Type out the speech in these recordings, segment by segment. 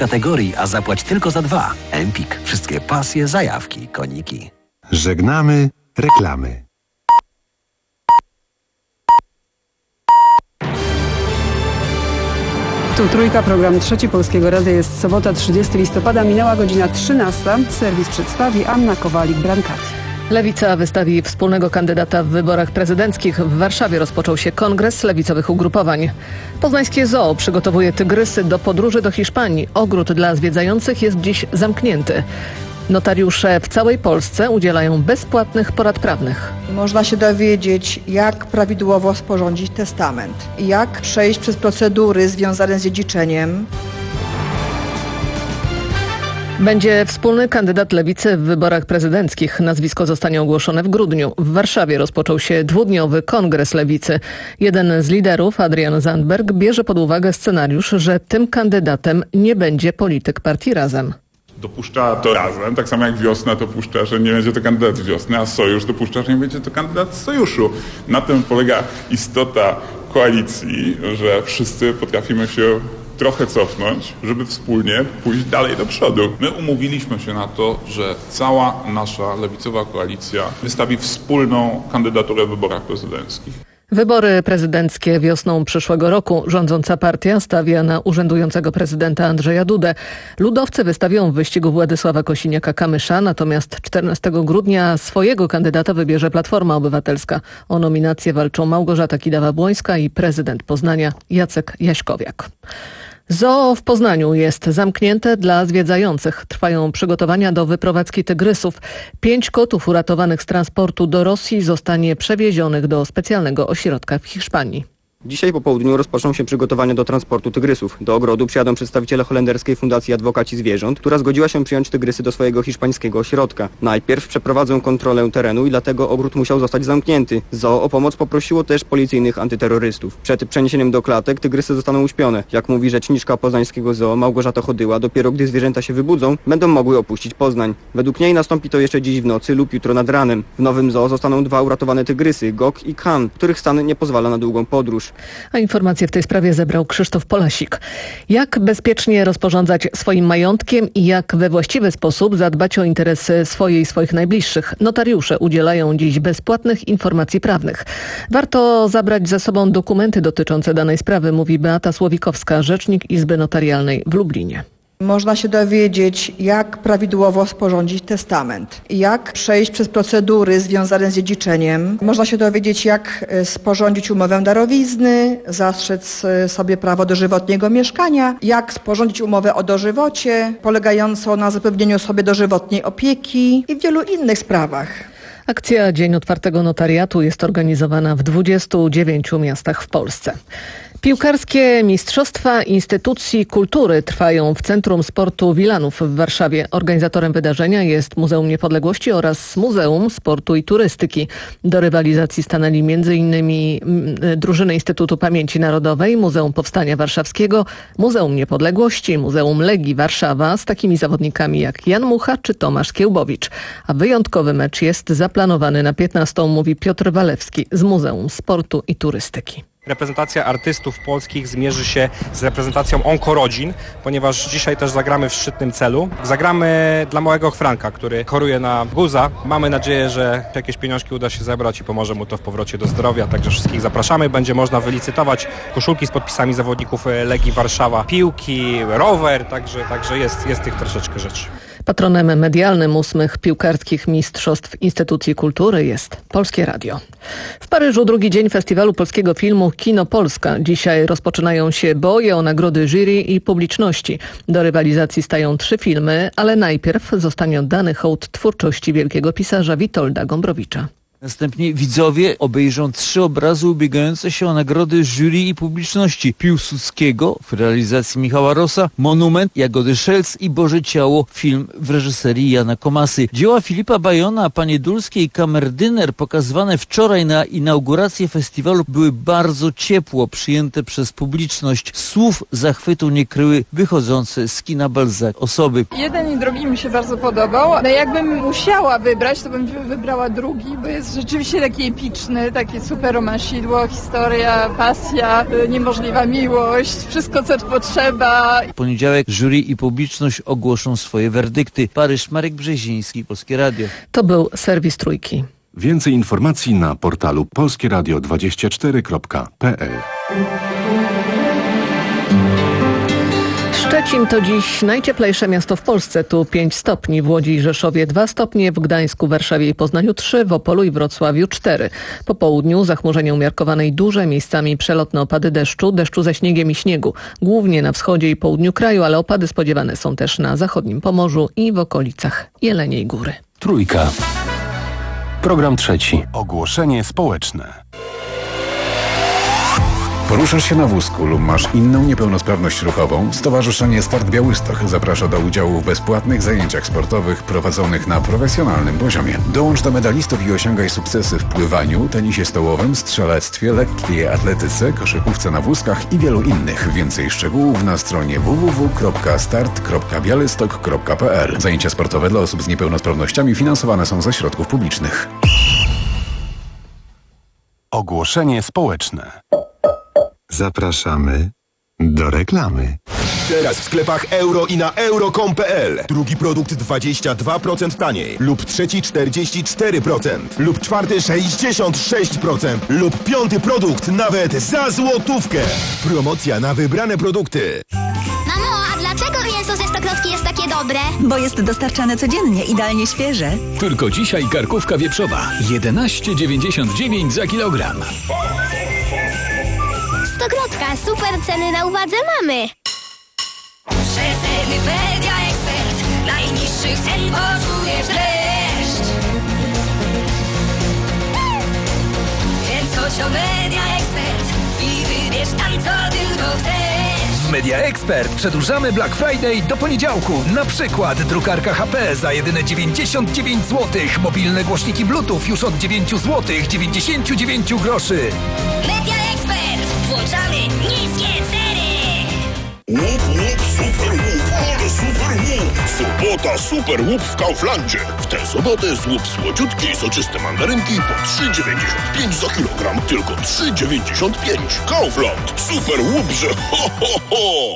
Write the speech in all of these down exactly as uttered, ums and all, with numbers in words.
kategorii, a zapłać tylko za dwa. Empik. Wszystkie pasje, zajawki, koniki. Żegnamy reklamy. Tu Trójka, program Trzeci Polskiego Radia. Jest sobota, trzydziestego listopada, minęła godzina trzynasta. Serwis przedstawi Anna Kowalik-Brankati. Lewica wystawi wspólnego kandydata w wyborach prezydenckich. W Warszawie rozpoczął się kongres lewicowych ugrupowań. Poznańskie Zoo przygotowuje tygrysy do podróży do Hiszpanii. Ogród dla zwiedzających jest dziś zamknięty. Notariusze w całej Polsce udzielają bezpłatnych porad prawnych. Można się dowiedzieć, jak prawidłowo sporządzić testament, jak przejść przez procedury związane z dziedziczeniem. Będzie wspólny kandydat Lewicy w wyborach prezydenckich. Nazwisko zostanie ogłoszone w grudniu. W Warszawie rozpoczął się dwudniowy kongres Lewicy. Jeden z liderów, Adrian Zandberg, bierze pod uwagę scenariusz, że tym kandydatem nie będzie polityk partii Razem. Dopuszcza to Razem, tak samo jak Wiosna dopuszcza, że nie będzie to kandydat Wiosny, a Sojusz dopuszcza, że nie będzie to kandydat Sojuszu. Na tym polega istota koalicji, że wszyscy potrafimy się trochę cofnąć, żeby wspólnie pójść dalej do przodu. My umówiliśmy się na to, że cała nasza lewicowa koalicja wystawi wspólną kandydaturę w wyborach prezydenckich. Wybory prezydenckie wiosną przyszłego roku. Rządząca partia stawia na urzędującego prezydenta Andrzeja Dudę. Ludowcy wystawią w wyścigu Władysława Kosiniaka-Kamysza, natomiast czternastego grudnia swojego kandydata wybierze Platforma Obywatelska. O nominację walczą Małgorzata Kidawa-Błońska i prezydent Poznania Jacek Jaśkowiak. Zoo w Poznaniu jest zamknięte dla zwiedzających. Trwają przygotowania do wyprowadzki tygrysów. Pięć kotów uratowanych z transportu do Rosji zostanie przewiezionych do specjalnego ośrodka w Hiszpanii. Dzisiaj po południu rozpoczną się przygotowania do transportu tygrysów. Do ogrodu przyjadą przedstawiciele holenderskiej Fundacji Adwokaci Zwierząt, która zgodziła się przyjąć tygrysy do swojego hiszpańskiego ośrodka. Najpierw przeprowadzą kontrolę terenu i dlatego ogród musiał zostać zamknięty. Zoo o pomoc poprosiło też policyjnych antyterrorystów. Przed przeniesieniem do klatek tygrysy zostaną uśpione. Jak mówi rzeczniczka poznańskiego zoo Małgorzata Chodyła, dopiero gdy zwierzęta się wybudzą, będą mogły opuścić Poznań. Według niej nastąpi to jeszcze dziś w nocy lub jutro nad ranem. W nowym zoo zostaną dwa uratowane tygrysy, Gok i Khan, których stan nie pozwala na długą podróż. A informacje w tej sprawie zebrał Krzysztof Polasik. Jak bezpiecznie rozporządzać swoim majątkiem i jak we właściwy sposób zadbać o interesy swoje i swoich najbliższych? Notariusze udzielają dziś bezpłatnych informacji prawnych. Warto zabrać ze sobą dokumenty dotyczące danej sprawy, mówi Beata Słowikowska, rzecznik Izby Notarialnej w Lublinie. Można się dowiedzieć, jak prawidłowo sporządzić testament, jak przejść przez procedury związane z dziedziczeniem. Można się dowiedzieć, jak sporządzić umowę darowizny, zastrzec sobie prawo dożywotniego mieszkania, jak sporządzić umowę o dożywocie, polegającą na zapewnieniu sobie dożywotniej opieki i w wielu innych sprawach. Akcja Dzień Otwartego Notariatu jest organizowana w dwudziestu dziewięciu miastach w Polsce. Piłkarskie mistrzostwa instytucji kultury trwają w Centrum Sportu Wilanów w Warszawie. Organizatorem wydarzenia jest Muzeum Niepodległości oraz Muzeum Sportu i Turystyki. Do rywalizacji stanęli m.in. drużyny Instytutu Pamięci Narodowej, Muzeum Powstania Warszawskiego, Muzeum Niepodległości, Muzeum Legii Warszawa z takimi zawodnikami jak Jan Mucha czy Tomasz Kiełbowicz. A wyjątkowy mecz jest zaplanowany na piętnastą, mówi Piotr Walewski z Muzeum Sportu i Turystyki. Reprezentacja artystów polskich zmierzy się z reprezentacją Onkorodzin, ponieważ dzisiaj też zagramy w szczytnym celu. Zagramy dla małego Franka, który choruje na guza. Mamy nadzieję, że jakieś pieniążki uda się zebrać i pomoże mu to w powrocie do zdrowia. Także wszystkich zapraszamy. Będzie można wylicytować koszulki z podpisami zawodników Legii Warszawa, piłki, rower, także, także jest, jest tych troszeczkę rzeczy. Patronem medialnym ósmych piłkarskich mistrzostw Instytucji Kultury jest Polskie Radio. W Paryżu drugi dzień festiwalu polskiego filmu Kino Polska. Dzisiaj rozpoczynają się boje o nagrody jury i publiczności. Do rywalizacji stają trzy filmy, ale najpierw zostanie oddany hołd twórczości wielkiego pisarza Witolda Gombrowicza. Następnie widzowie obejrzą trzy obrazy ubiegające się o nagrody jury i publiczności. Piłsudskiego w realizacji Michała Rossa, Monument Jagody Szelc i Boże Ciało, film w reżyserii Jana Komasy. Dzieła Filipa Bajona, Panie Dulskiej i Kamerdyner pokazywane wczoraj na inaugurację festiwalu były bardzo ciepło przyjęte przez publiczność. Słów zachwytu nie kryły wychodzące z kina Balzac osoby. Jeden i drugi mi się bardzo podobał. No jakbym musiała wybrać, to bym wybrała drugi, bo jest jest rzeczywiście taki epiczny, takie super romansidło, historia, pasja, niemożliwa miłość, wszystko co potrzeba. W poniedziałek jury i publiczność ogłoszą swoje werdykty. Paryż, Marek Brzeziński, Polskie Radio. To był serwis Trójki. Więcej informacji na portalu polskie radio dwadzieścia cztery kropka p l. Szczecin to dziś najcieplejsze miasto w Polsce. Tu pięć stopni, w Łodzi i Rzeszowie dwa stopnie, w Gdańsku, Warszawie i Poznaniu trzy, w Opolu i Wrocławiu cztery. Po południu zachmurzenie umiarkowane i duże, miejscami przelotne opady deszczu, deszczu ze śniegiem i śniegu. Głównie na wschodzie i południu kraju, ale opady spodziewane są też na zachodnim Pomorzu i w okolicach Jeleniej Góry. Trójka. Program trzeci. Ogłoszenie społeczne. Poruszasz się na wózku lub masz inną niepełnosprawność ruchową? Stowarzyszenie Start Białystok zaprasza do udziału w bezpłatnych zajęciach sportowych prowadzonych na profesjonalnym poziomie. Dołącz do medalistów i osiągaj sukcesy w pływaniu, tenisie stołowym, strzelectwie, lekkiej atletyce, koszykówce na wózkach i wielu innych. Więcej szczegółów na stronie w w w kropka start kropka białystok kropka p l. Zajęcia sportowe dla osób z niepełnosprawnościami finansowane są ze środków publicznych. Ogłoszenie społeczne. Zapraszamy do reklamy. Teraz w sklepach euro i na euro kropka com kropka p l. Drugi produkt dwadzieścia dwa procent taniej. Lub trzeci czterdzieści cztery procent. Lub czwarty sześćdziesiąt sześć procent. Lub piąty produkt nawet za złotówkę. Promocja na wybrane produkty. Mamo, a dlaczego mięso ze stokrotki jest takie dobre? Bo jest dostarczane codziennie, idealnie świeże. Tylko dzisiaj karkówka wieprzowa. jedenaście dziewięćdziesiąt dziewięć za kilogram. Stokrotka, super ceny na uwadze mamy. Przeceny Media Expert. Najniższych cen poczujesz dreszcz. Więc chodź o Media Expert i wybierz tam co tylko chcesz. W Media Expert przedłużamy Black Friday do poniedziałku. Na przykład drukarka H P za jedyne dziewięćdziesiąt dziewięć złotych. Mobilne głośniki Bluetooth już od dziewięć złotych dziewięćdziesiąt dziewięć groszy. Media Expert. Włączamy niskie ceny. Łup, łup, super łup, ale super łup. Sobota super łup w Kauflandzie. W tę sobotę złup słodziutkie i soczyste mandarynki po trzy dziewięćdziesiąt pięć za kilogram. Tylko trzy dziewięćdziesiąt pięć. Kaufland. Super łup, że ho, ho, ho.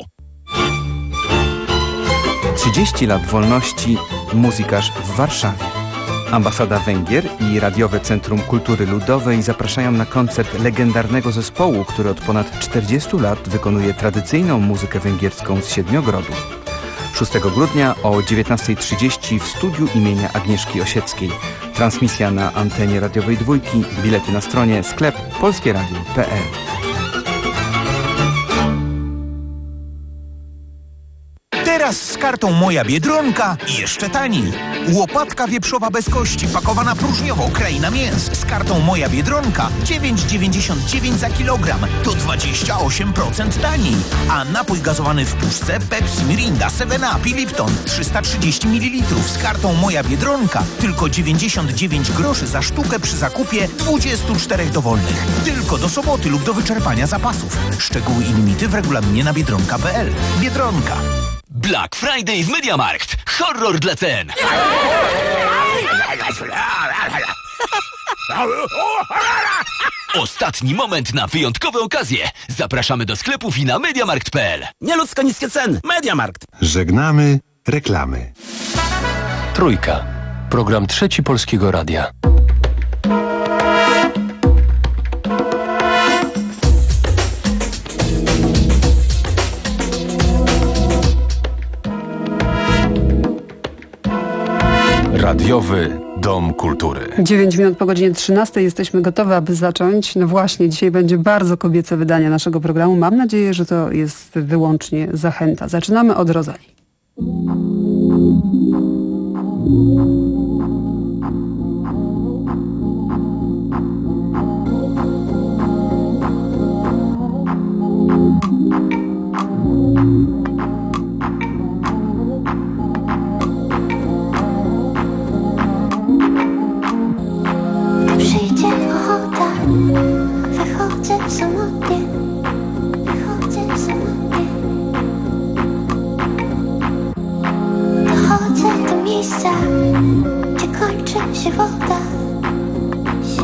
trzydzieści lat wolności. Muzykarz w Warszawie. Ambasada Węgier i Radiowe Centrum Kultury Ludowej zapraszają na koncert legendarnego zespołu, który od ponad czterdziestu lat wykonuje tradycyjną muzykę węgierską z Siedmiogrodu. szóstego grudnia o dziewiętnasta trzydzieści w studiu imienia Agnieszki Osieckiej. Transmisja na antenie radiowej Dwójki. Bilety na stronie sklep polskie radio kropka p l. Teraz z kartą Moja Biedronka i jeszcze taniej. Łopatka wieprzowa bez kości, pakowana próżniowo, kraina mięs. Z kartą Moja Biedronka dziewięć dziewięćdziesiąt dziewięć za kilogram. To dwadzieścia osiem procent taniej. A napój gazowany w puszce Pepsi, Mirinda, seven up i Lipton trzysta trzydzieści mililitrów. Z kartą Moja Biedronka tylko dziewięćdziesiąt dziewięć groszy za sztukę przy zakupie dwudziestu czterech dowolnych. Tylko do soboty lub do wyczerpania zapasów. Szczegóły i limity w regulaminie na biedronka kropka p l. Biedronka. Black Friday w MediaMarkt. Horror dla cen. Ostatni moment na wyjątkowe okazje. Zapraszamy do sklepów i na mediamarkt kropka p l. Nieludzko niskie ceny. MediaMarkt. Żegnamy reklamy. Trójka. Program trzeci Polskiego Radia. Radiowy Dom Kultury. dziewięć minut po godzinie trzynastej jesteśmy gotowi, aby zacząć. No właśnie, dzisiaj będzie bardzo kobiece wydanie naszego programu. Mam nadzieję, że to jest wyłącznie zachęta. Zaczynamy od Rozali. Gdzie kończy się woda,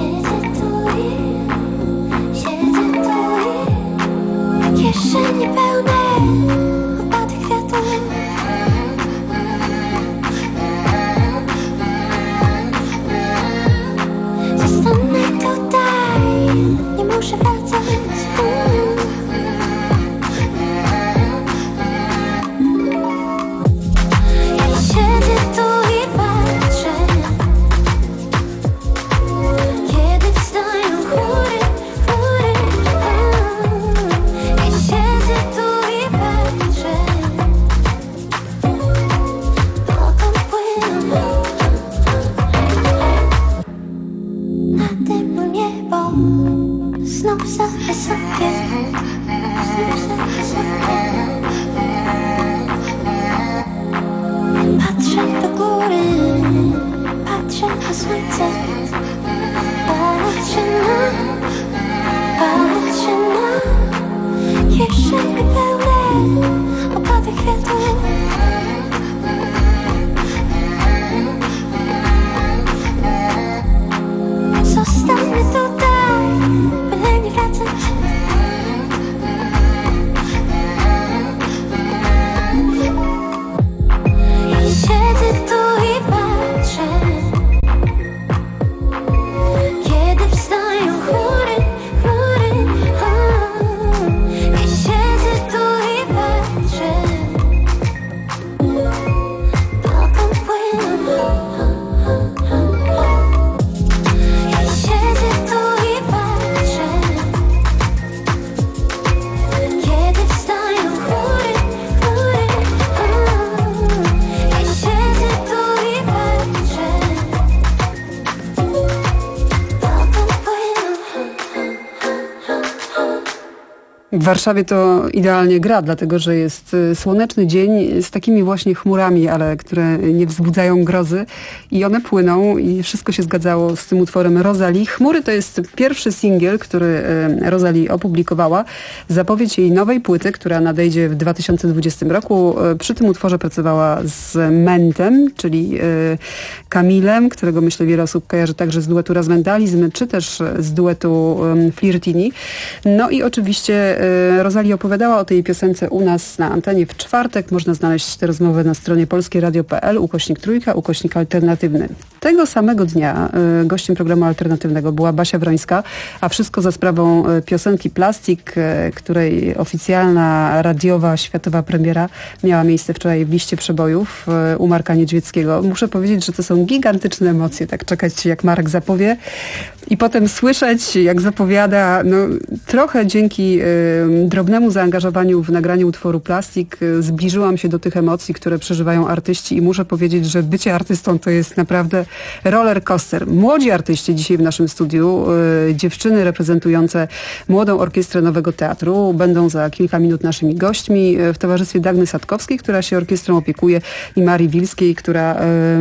W Warszawie to idealnie gra, dlatego że jest słoneczny dzień z takimi właśnie chmurami, ale które nie wzbudzają grozy i one płyną i wszystko się zgadzało z tym utworem Rosalie. Chmury to jest pierwszy singiel, który Rosalie opublikowała. Zapowiedź jej nowej płyty, która nadejdzie w dwa tysiące dwudziestym roku. Przy tym utworze pracowała z Mentem, czyli Kamilem, którego myślę wiele osób kojarzy także z duetu Razmentalizm, czy też z duetu Flirtini. No i oczywiście Rosalie opowiadała o tej piosence u nas na antenie w czwartek. Można znaleźć tę rozmowę na stronie polskieradio kropka p l, ukośnik trójka, ukośnik alternatywny. Tego samego dnia gościem programu alternatywnego była Basia Wrońska, a wszystko za sprawą piosenki Plastik, której oficjalna radiowa, światowa premiera miała miejsce wczoraj w liście przebojów u Marka Niedźwieckiego. Muszę powiedzieć, że to są gigantyczne emocje, tak czekać jak Marek zapowie i potem słyszeć jak zapowiada, no trochę dzięki y, drobnemu zaangażowaniu w nagraniu utworu Plastik y, zbliżyłam się do tych emocji, które przeżywają artyści i muszę powiedzieć, że bycie artystą to jest naprawdę roller coaster. Młodzi artyści dzisiaj w naszym studiu, y, dziewczyny reprezentujące Młodą Orkiestrę Nowego Teatru będą za kilka minut naszymi gośćmi y, w towarzystwie Dagny Sadkowskiej, która się orkiestrą opiekuje, i Marii Wilskiej, która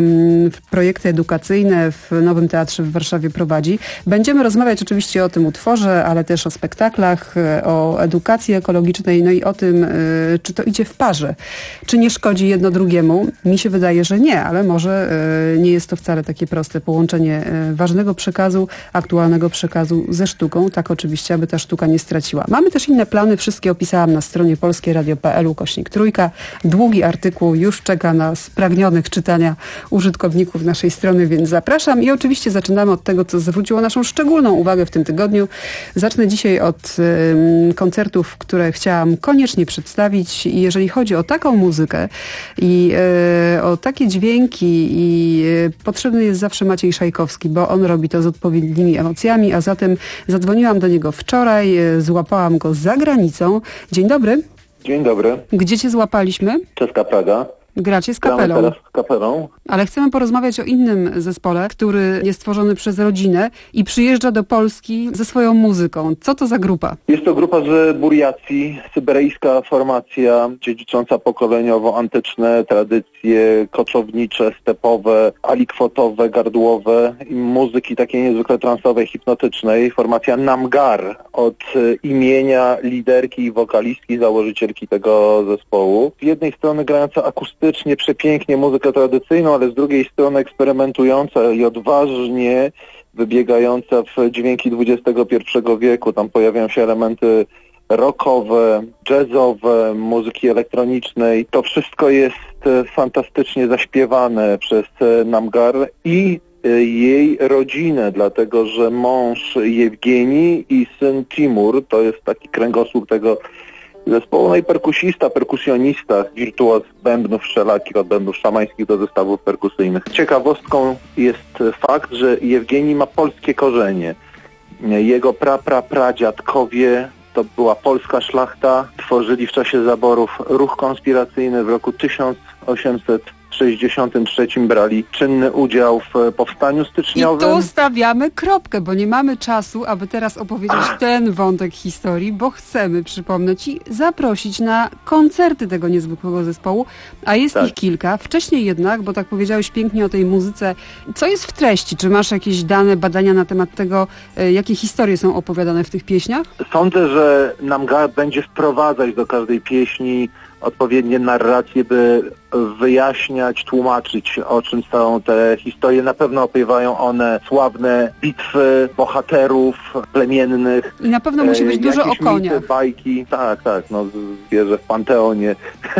y, projekty edukacyjne w Nowym Teatrze w Warszawie prowadzi. Będziemy rozmawiać oczywiście o tym utworze, ale też o spektaklach, o edukacji ekologicznej, no i o tym, czy to idzie w parze, czy nie szkodzi jedno drugiemu. Mi się wydaje, że nie, ale może nie jest to wcale takie proste połączenie ważnego przekazu, aktualnego przekazu ze sztuką, tak oczywiście, aby ta sztuka nie straciła. Mamy też inne plany, wszystkie opisałam na stronie polskieradio kropka p l, ukośnik trójka. Długi artykuł już czeka na spragnionych czytania użytkowników naszej strony, więc zapraszam i oczywiście zaczynamy od tego, co zwróciło naszą szczególną uwagę w tym tygodniu. Zacznę dzisiaj od y, koncertów, które chciałam koniecznie przedstawić i jeżeli chodzi o taką muzykę i y, o takie dźwięki i y, potrzebny jest zawsze Maciej Szajkowski, bo on robi to z odpowiednimi emocjami, a zatem zadzwoniłam do niego wczoraj, y, złapałam go za granicą. Dzień dobry. Dzień dobry. Gdzie cię złapaliśmy? Czeska Praga. Gracie z kapelą. Gramy teraz z kapelą. Ale chcemy porozmawiać o innym zespole, który jest tworzony przez rodzinę i przyjeżdża do Polski ze swoją muzyką. Co to za grupa? Jest to grupa z Buriacji, syberyjska formacja dziedzicząca pokoleniowo antyczne tradycje koczownicze, stepowe, alikwotowe, gardłowe i muzyki takiej niezwykle transowej, hipnotycznej. Formacja Namgar od imienia liderki i wokalistki, założycielki tego zespołu. Z jednej strony grająca akustycznie, przepięknie muzykę tradycyjną, ale z drugiej strony eksperymentująca i odważnie wybiegająca w dźwięki dwudziestego pierwszego wieku. Tam pojawiają się elementy rockowe, jazzowe, muzyki elektronicznej. To wszystko jest fantastycznie zaśpiewane przez Namgar i jej rodzinę, dlatego że mąż Jewgenii i syn Timur, to jest taki kręgosłup tego zespołu, no i perkusista, perkusjonista, wirtuoz bębnów wszelakich, od bębnów szamańskich do zestawów perkusyjnych. Ciekawostką jest fakt, że Jewgenii ma polskie korzenie. Jego pra, pra, pradziadkowie to była polska szlachta, tworzyli w czasie zaborów ruch konspiracyjny. W roku tysiąc osiemset sześćdziesiątym trzecim brali czynny udział w powstaniu styczniowym. I tu stawiamy kropkę, bo nie mamy czasu, aby teraz opowiedzieć Ach. ten wątek historii, bo chcemy, przypomnę Ci, zaprosić na koncerty tego niezwykłego zespołu, a jest tak. ich kilka. Wcześniej jednak, bo tak powiedziałeś pięknie o tej muzyce, co jest w treści? Czy masz jakieś dane, badania na temat tego, jakie historie są opowiadane w tych pieśniach? Sądzę, że Namgar będzie wprowadzać do każdej pieśni odpowiednie narracje, by wyjaśniać, tłumaczyć, o czym są te historie. Na pewno opiewają one sławne bitwy bohaterów plemiennych. I na pewno musi być e, dużo o koniach. Mity, bajki. Tak, tak. No, wierzę w panteonie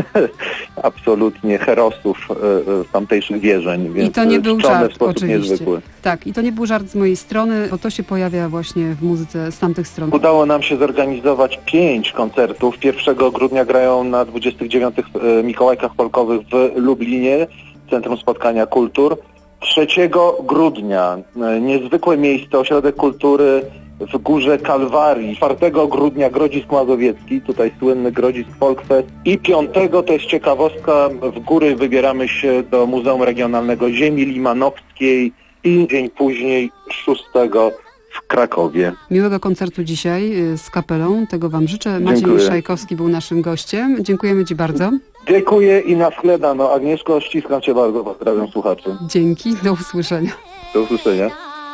absolutnie herosów e, tamtejszych wierzeń. Więc I to nie był żart, w sposób oczywiście. Niezwykły. Tak, i to nie był żart z mojej strony, bo to się pojawia właśnie w muzyce z tamtych stron. Udało nam się zorganizować pięć koncertów. pierwszego grudnia grają na dwudziestych dziewiątych Mikołajkach Polkowych w Lublinie, Centrum Spotkania Kultur. trzeciego grudnia niezwykłe miejsce, ośrodek kultury w Górze Kalwarii. czwartego grudnia Grodzisk Mazowiecki, tutaj słynny Grodzisk Folkfest. I piątego, to jest ciekawostka, w góry wybieramy się do Muzeum Regionalnego Ziemi Limanowskiej i dzień później, szóstego w Krakowie. Miłego koncertu dzisiaj z kapelą, tego Wam życzę. Maciej Dziękuję. Szajkowski był naszym gościem. Dziękujemy Ci bardzo. Dziękuję i na schledano. Agnieszko, ściskam Cię bardzo, pozdrawiam słuchaczy. Dzięki, do usłyszenia. Do usłyszenia.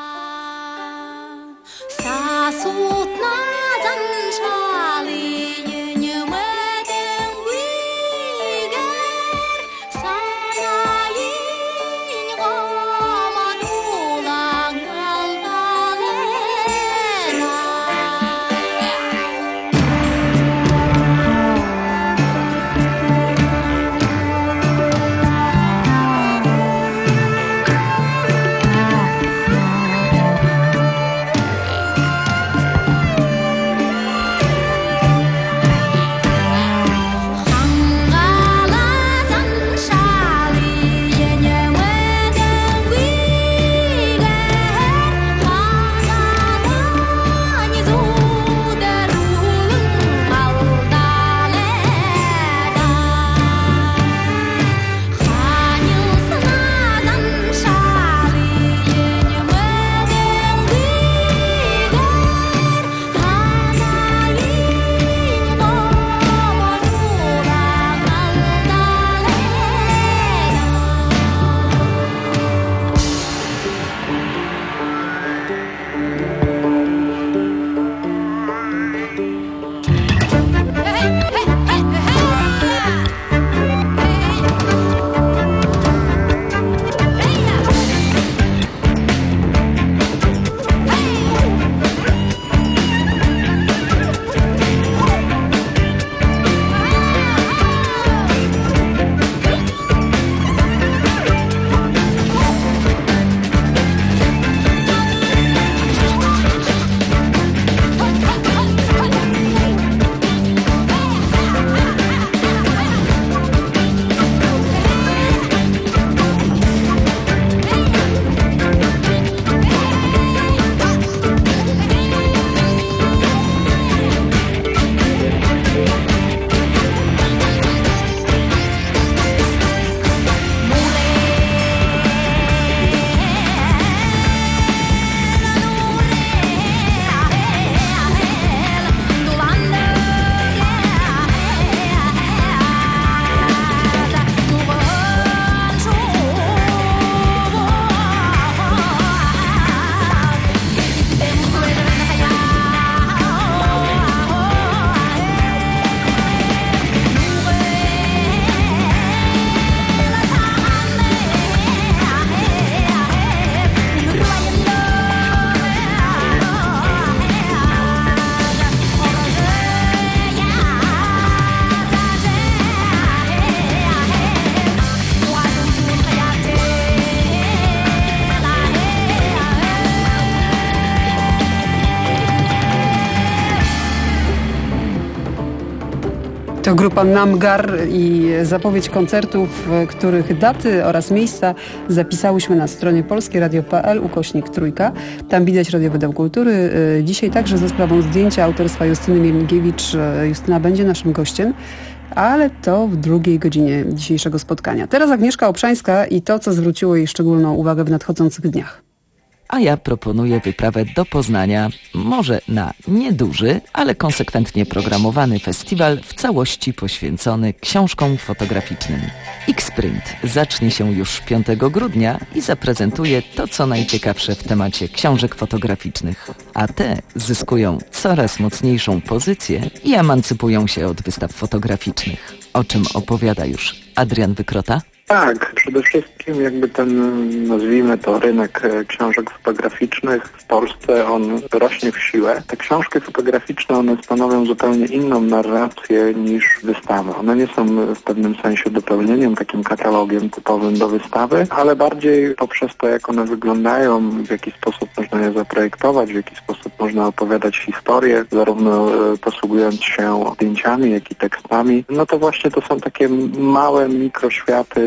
To grupa Namgar i zapowiedź koncertów, których daty oraz miejsca zapisałyśmy na stronie polskieradio kropka p l ukośnik trójka. Tam widać Radiowy Dom Kultury. Dzisiaj także za sprawą zdjęcia autorstwa Justyny Mielnikiewicz. Justyna będzie naszym gościem, ale to w drugiej godzinie dzisiejszego spotkania. Teraz Agnieszka Obszańska i to, co zwróciło jej szczególną uwagę w nadchodzących dniach. A ja proponuję wyprawę do Poznania, może na nieduży, ale konsekwentnie programowany festiwal w całości poświęcony książkom fotograficznym. X-Print zacznie się już piątego grudnia i zaprezentuje to, co najciekawsze w temacie książek fotograficznych. A te zyskują coraz mocniejszą pozycję i emancypują się od wystaw fotograficznych. O czym opowiada już Adrian Wykrota? Tak, przede wszystkim jakby ten, nazwijmy to, rynek książek fotograficznych w Polsce, on rośnie w siłę. Te książki fotograficzne, one stanowią zupełnie inną narrację niż wystawy. One nie są w pewnym sensie dopełnieniem, takim katalogiem typowym do wystawy, ale bardziej poprzez to, jak one wyglądają, w jaki sposób można je zaprojektować, w jaki sposób można opowiadać historię, zarówno posługując się zdjęciami, jak i tekstami. No to właśnie to są takie małe mikroświaty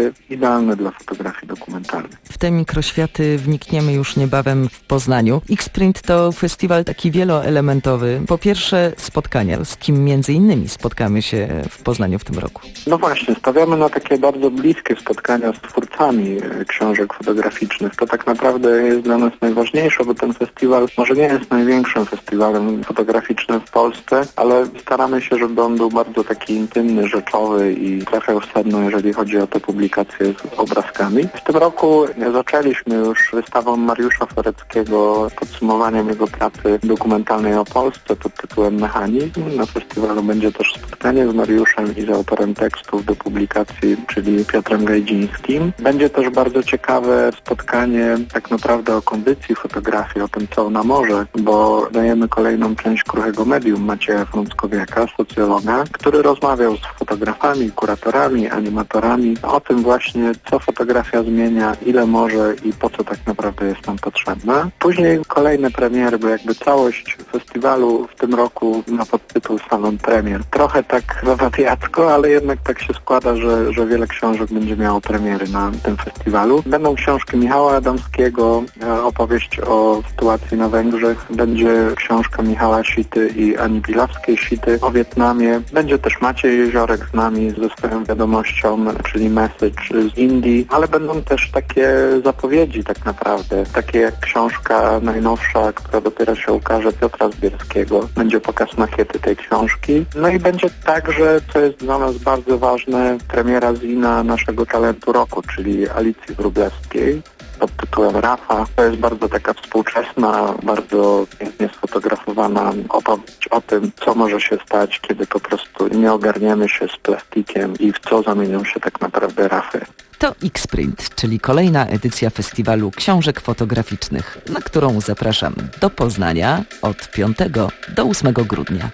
będzie idealne dla fotografii dokumentalnej. W te mikroświaty wnikniemy już niebawem w Poznaniu. X-Print to festiwal taki wieloelementowy. Po pierwsze spotkania, z kim między innymi spotkamy się w Poznaniu w tym roku. No właśnie, stawiamy na takie bardzo bliskie spotkania z twórcami książek fotograficznych. To tak naprawdę jest dla nas najważniejsze, bo ten festiwal może nie jest największym festiwalem fotograficznym w Polsce, ale staramy się, żeby on był bardzo taki intymny, rzeczowy i trafiał w sedno, jeżeli chodzi o te publikacje z obrazkami. W tym roku zaczęliśmy już wystawą Mariusza Foreckiego, podsumowaniem jego pracy dokumentalnej o Polsce pod tytułem Mechanizm. Na festiwalu będzie też spotkanie z Mariuszem i z autorem tekstów do publikacji, czyli Piotrem Gajdzińskim. Będzie też bardzo ciekawe spotkanie tak naprawdę o kondycji fotografii, o tym, co ona może, bo dajemy kolejną część Kruchego Medium Macieja Frąckowiaka, socjologa, który rozmawiał z fotografami, kuratorami, animatorami o tym właśnie, co fotografia zmienia, ile może i po co tak naprawdę jest nam potrzebna. Później kolejne premiery, bo jakby całość festiwalu w tym roku ma podtytuł Salon Premier. Trochę tak zawadiacko, ale jednak tak się składa, że, że wiele książek będzie miało premiery na tym festiwalu. Będą książki Michała Adamskiego, opowieść o sytuacji na Węgrzech, będzie książka Michała Sity i Ani Pilawskiej-Sity o Wietnamie. Będzie też Maciej Jeziorek z nami ze swoją wiadomością, czyli Message z Indii, ale będą też takie zapowiedzi tak naprawdę, takie jak książka najnowsza, która dopiero się ukaże, Piotra Zbierskiego. Będzie pokaz makiety tej książki. No i będzie także, co jest dla nas bardzo ważne, premiera zina naszego talentu roku, czyli Alicji Wróblewskiej pod tytułem Rafa. To jest bardzo taka współczesna, bardzo pięknie sfotografowana opowieść o tym, co może się stać, kiedy po prostu nie ogarniemy się z plastikiem i w co zamienią się tak naprawdę rafy. To X-Print, czyli kolejna edycja festiwalu książek fotograficznych, na którą zapraszam do Poznania od piątego do ósmego grudnia.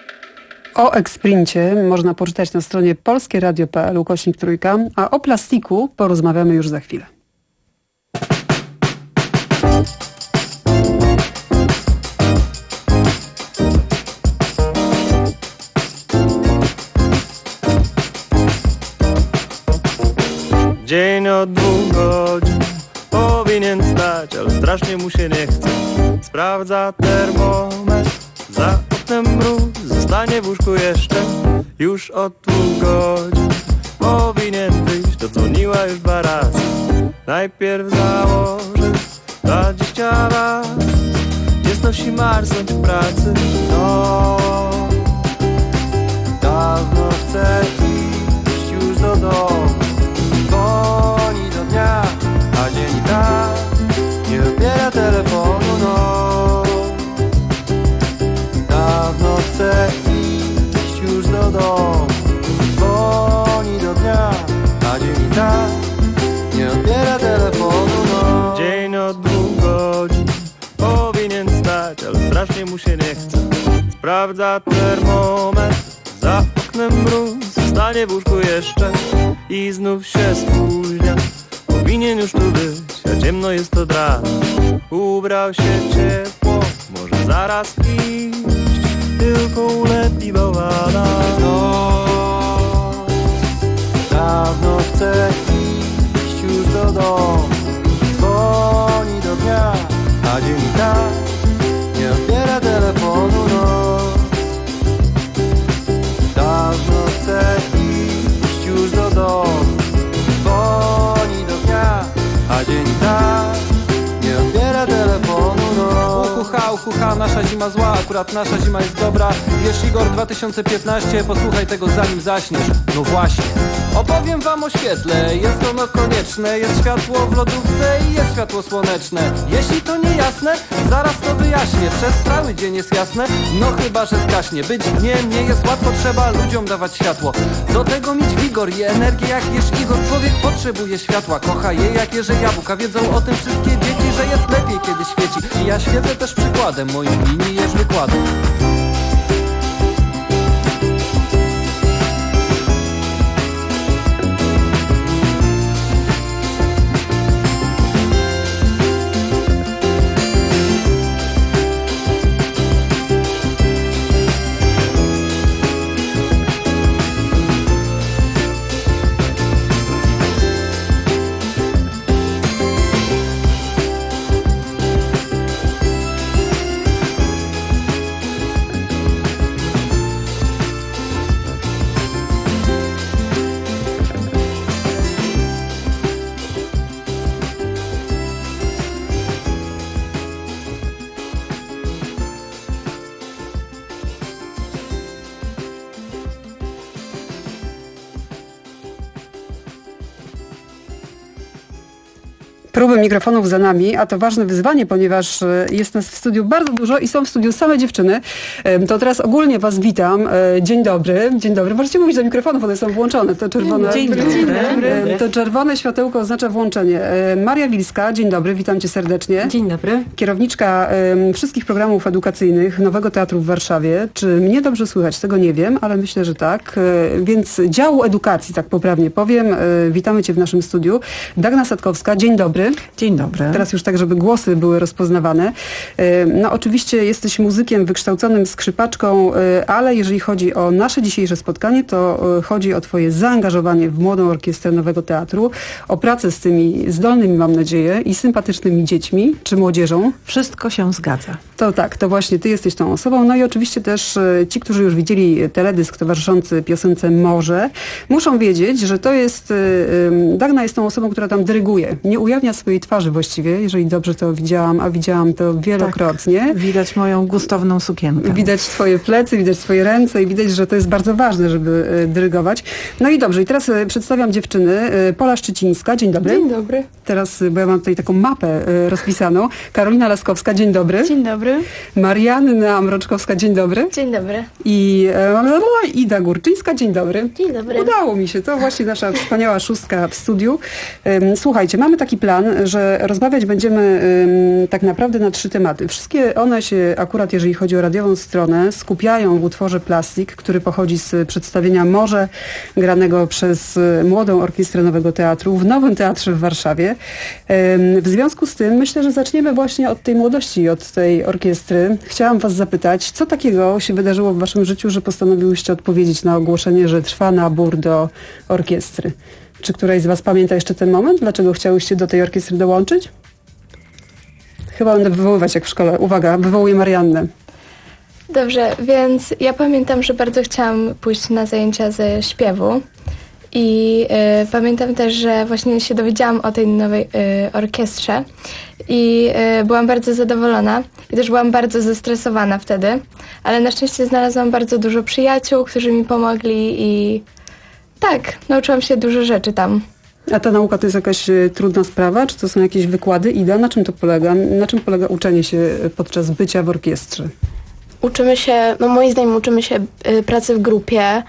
O X-Princie można poczytać na stronie polskieradio kropka p l ukośnik trójka, a o plastiku porozmawiamy już za chwilę. Dzień od dwóch godzin powinien stać, ale strasznie mu się nie chce. Sprawdza termometr, za oknem mróz, zostanie w łóżku jeszcze. Już od dwóch godzin powinien wyjść, dodzwoniła już dwa razy. Najpierw założy dwadzieścia lat, nie znosi marznąć w pracy. No, dawno chce iść już do domu. Dzwoni do dnia, a dzień i tak nie odbiera telefonu, no. Dawno chce iść już do domu. Dzwoni do dnia, a dzień i tak nie odbiera telefonu, no. Dzień od dwóch godzin powinien stać, ale strasznie mu się nie chce. Sprawdza termometr, za oknem mróz, zostanie w łóżku jeszcze i znów się spóźnia. Powinien już tu być, a ciemno jest od rana. Ubrał się ciepło, może zaraz iść, tylko ulepi bałwana. Noc, dawno chce iść już do domu. Dzwoni do dnia, a dzień i tak nie odbiera telefonu, no. Dawno chce iść już do domu. Dzwoni do dnia, a dzień i tak nie odbiera telefonu, no. Uchucha, uchucha, nasza zima zła, akurat nasza zima jest dobra. Wiesz, Igor, dwa tysiące piętnaście, posłuchaj tego zanim zaśniesz. No właśnie. Opowiem wam o świetle, jest ono konieczne. Jest światło w lodówce i jest światło słoneczne. Jeśli to nie jasne, zaraz to wyjaśnię. Przez cały dzień jest jasne, no chyba że zgaśnie. Być dniem nie jest łatwo, trzeba ludziom dawać światło. Do tego mieć wigor i energię jak jesz Igor. Człowiek potrzebuje światła, kocha je jak jeże jabłka. Wiedzą o tym wszystkie dzieci, że jest lepiej kiedy świeci. I ja świecę też przykładem, moim linii jeż wykładem. Próby mikrofonów za nami, a to ważne wyzwanie, ponieważ jest nas w studiu bardzo dużo i są w studiu same dziewczyny. To teraz ogólnie was witam. Dzień dobry. Dzień dobry. Możecie mówić do mikrofonów, one są włączone. To czerwone, Dzień dobry. Dzień dobry. To czerwone światełko oznacza włączenie. Maria Wilska, dzień dobry, witam cię serdecznie. Dzień dobry. Kierowniczka um, wszystkich programów edukacyjnych Nowego Teatru w Warszawie. Czy mnie dobrze słychać? Tego nie wiem, ale myślę, że tak. Więc działu edukacji, tak poprawnie powiem. Witamy cię w naszym studiu. Dagna Sadkowska, dzień dobry. Dzień dobry. Teraz już tak, żeby głosy były rozpoznawane. No oczywiście jesteś muzykiem wykształconym, skrzypaczką, ale jeżeli chodzi o nasze dzisiejsze spotkanie, to chodzi o twoje zaangażowanie w Młodą Orkiestrę Nowego Teatru, o pracę z tymi zdolnymi, mam nadzieję, i sympatycznymi dziećmi czy młodzieżą. Wszystko się zgadza. To tak, to właśnie ty jesteś tą osobą. No i oczywiście też ci, którzy już widzieli teledysk towarzyszący piosence Morze, muszą wiedzieć, że to jest, Dagna jest tą osobą, która tam dyryguje. Nie ujawnia swojej twarzy właściwie, jeżeli dobrze to widziałam, a widziałam to wielokrotnie. Tak, widać moją gustowną sukienkę. Widać twoje plecy, widać twoje ręce i widać, że to jest bardzo ważne, żeby dyrygować. No i dobrze, i teraz przedstawiam dziewczyny. Pola Szczycińska, dzień dobry. Dzień dobry. Teraz, bo ja mam tutaj taką mapę rozpisaną. Karolina Laskowska, dzień dobry. Dzień dobry. Marianna Mroczkowska, dzień dobry. Dzień dobry. I e, Ida Górczyńska, dzień dobry. Dzień dobry. Udało mi się, to właśnie nasza wspaniała szóstka w studiu. Słuchajcie, mamy taki plan, że rozmawiać będziemy um, tak naprawdę na trzy tematy. Wszystkie one się akurat, jeżeli chodzi o radiową stronę, skupiają w utworze Plastik, który pochodzi z przedstawienia Morze, granego przez Młodą Orkiestrę Nowego Teatru w Nowym Teatrze w Warszawie. Um, w związku z tym myślę, że zaczniemy właśnie od tej młodości, od tej orkiestry. Chciałam was zapytać, co takiego się wydarzyło w waszym życiu, że postanowiłyście odpowiedzieć na ogłoszenie, że trwa nabór do orkiestry? Czy któraś z was pamięta jeszcze ten moment? Dlaczego chciałyście do tej orkiestry dołączyć? Chyba będę wywoływać jak w szkole. Uwaga, wywołuję Mariannę. Dobrze, więc ja pamiętam, że bardzo chciałam pójść na zajęcia ze śpiewu i y, pamiętam też, że właśnie się dowiedziałam o tej nowej y, orkiestrze i y, byłam bardzo zadowolona i też byłam bardzo zestresowana wtedy, ale na szczęście znalazłam bardzo dużo przyjaciół, którzy mi pomogli i tak, nauczyłam się dużo rzeczy tam. A ta nauka to jest jakaś y, trudna sprawa? Czy to są jakieś wykłady? Ida, na czym to polega? Na czym polega uczenie się podczas bycia w orkiestrze? Uczymy się, no moim zdaniem uczymy się y, pracy w grupie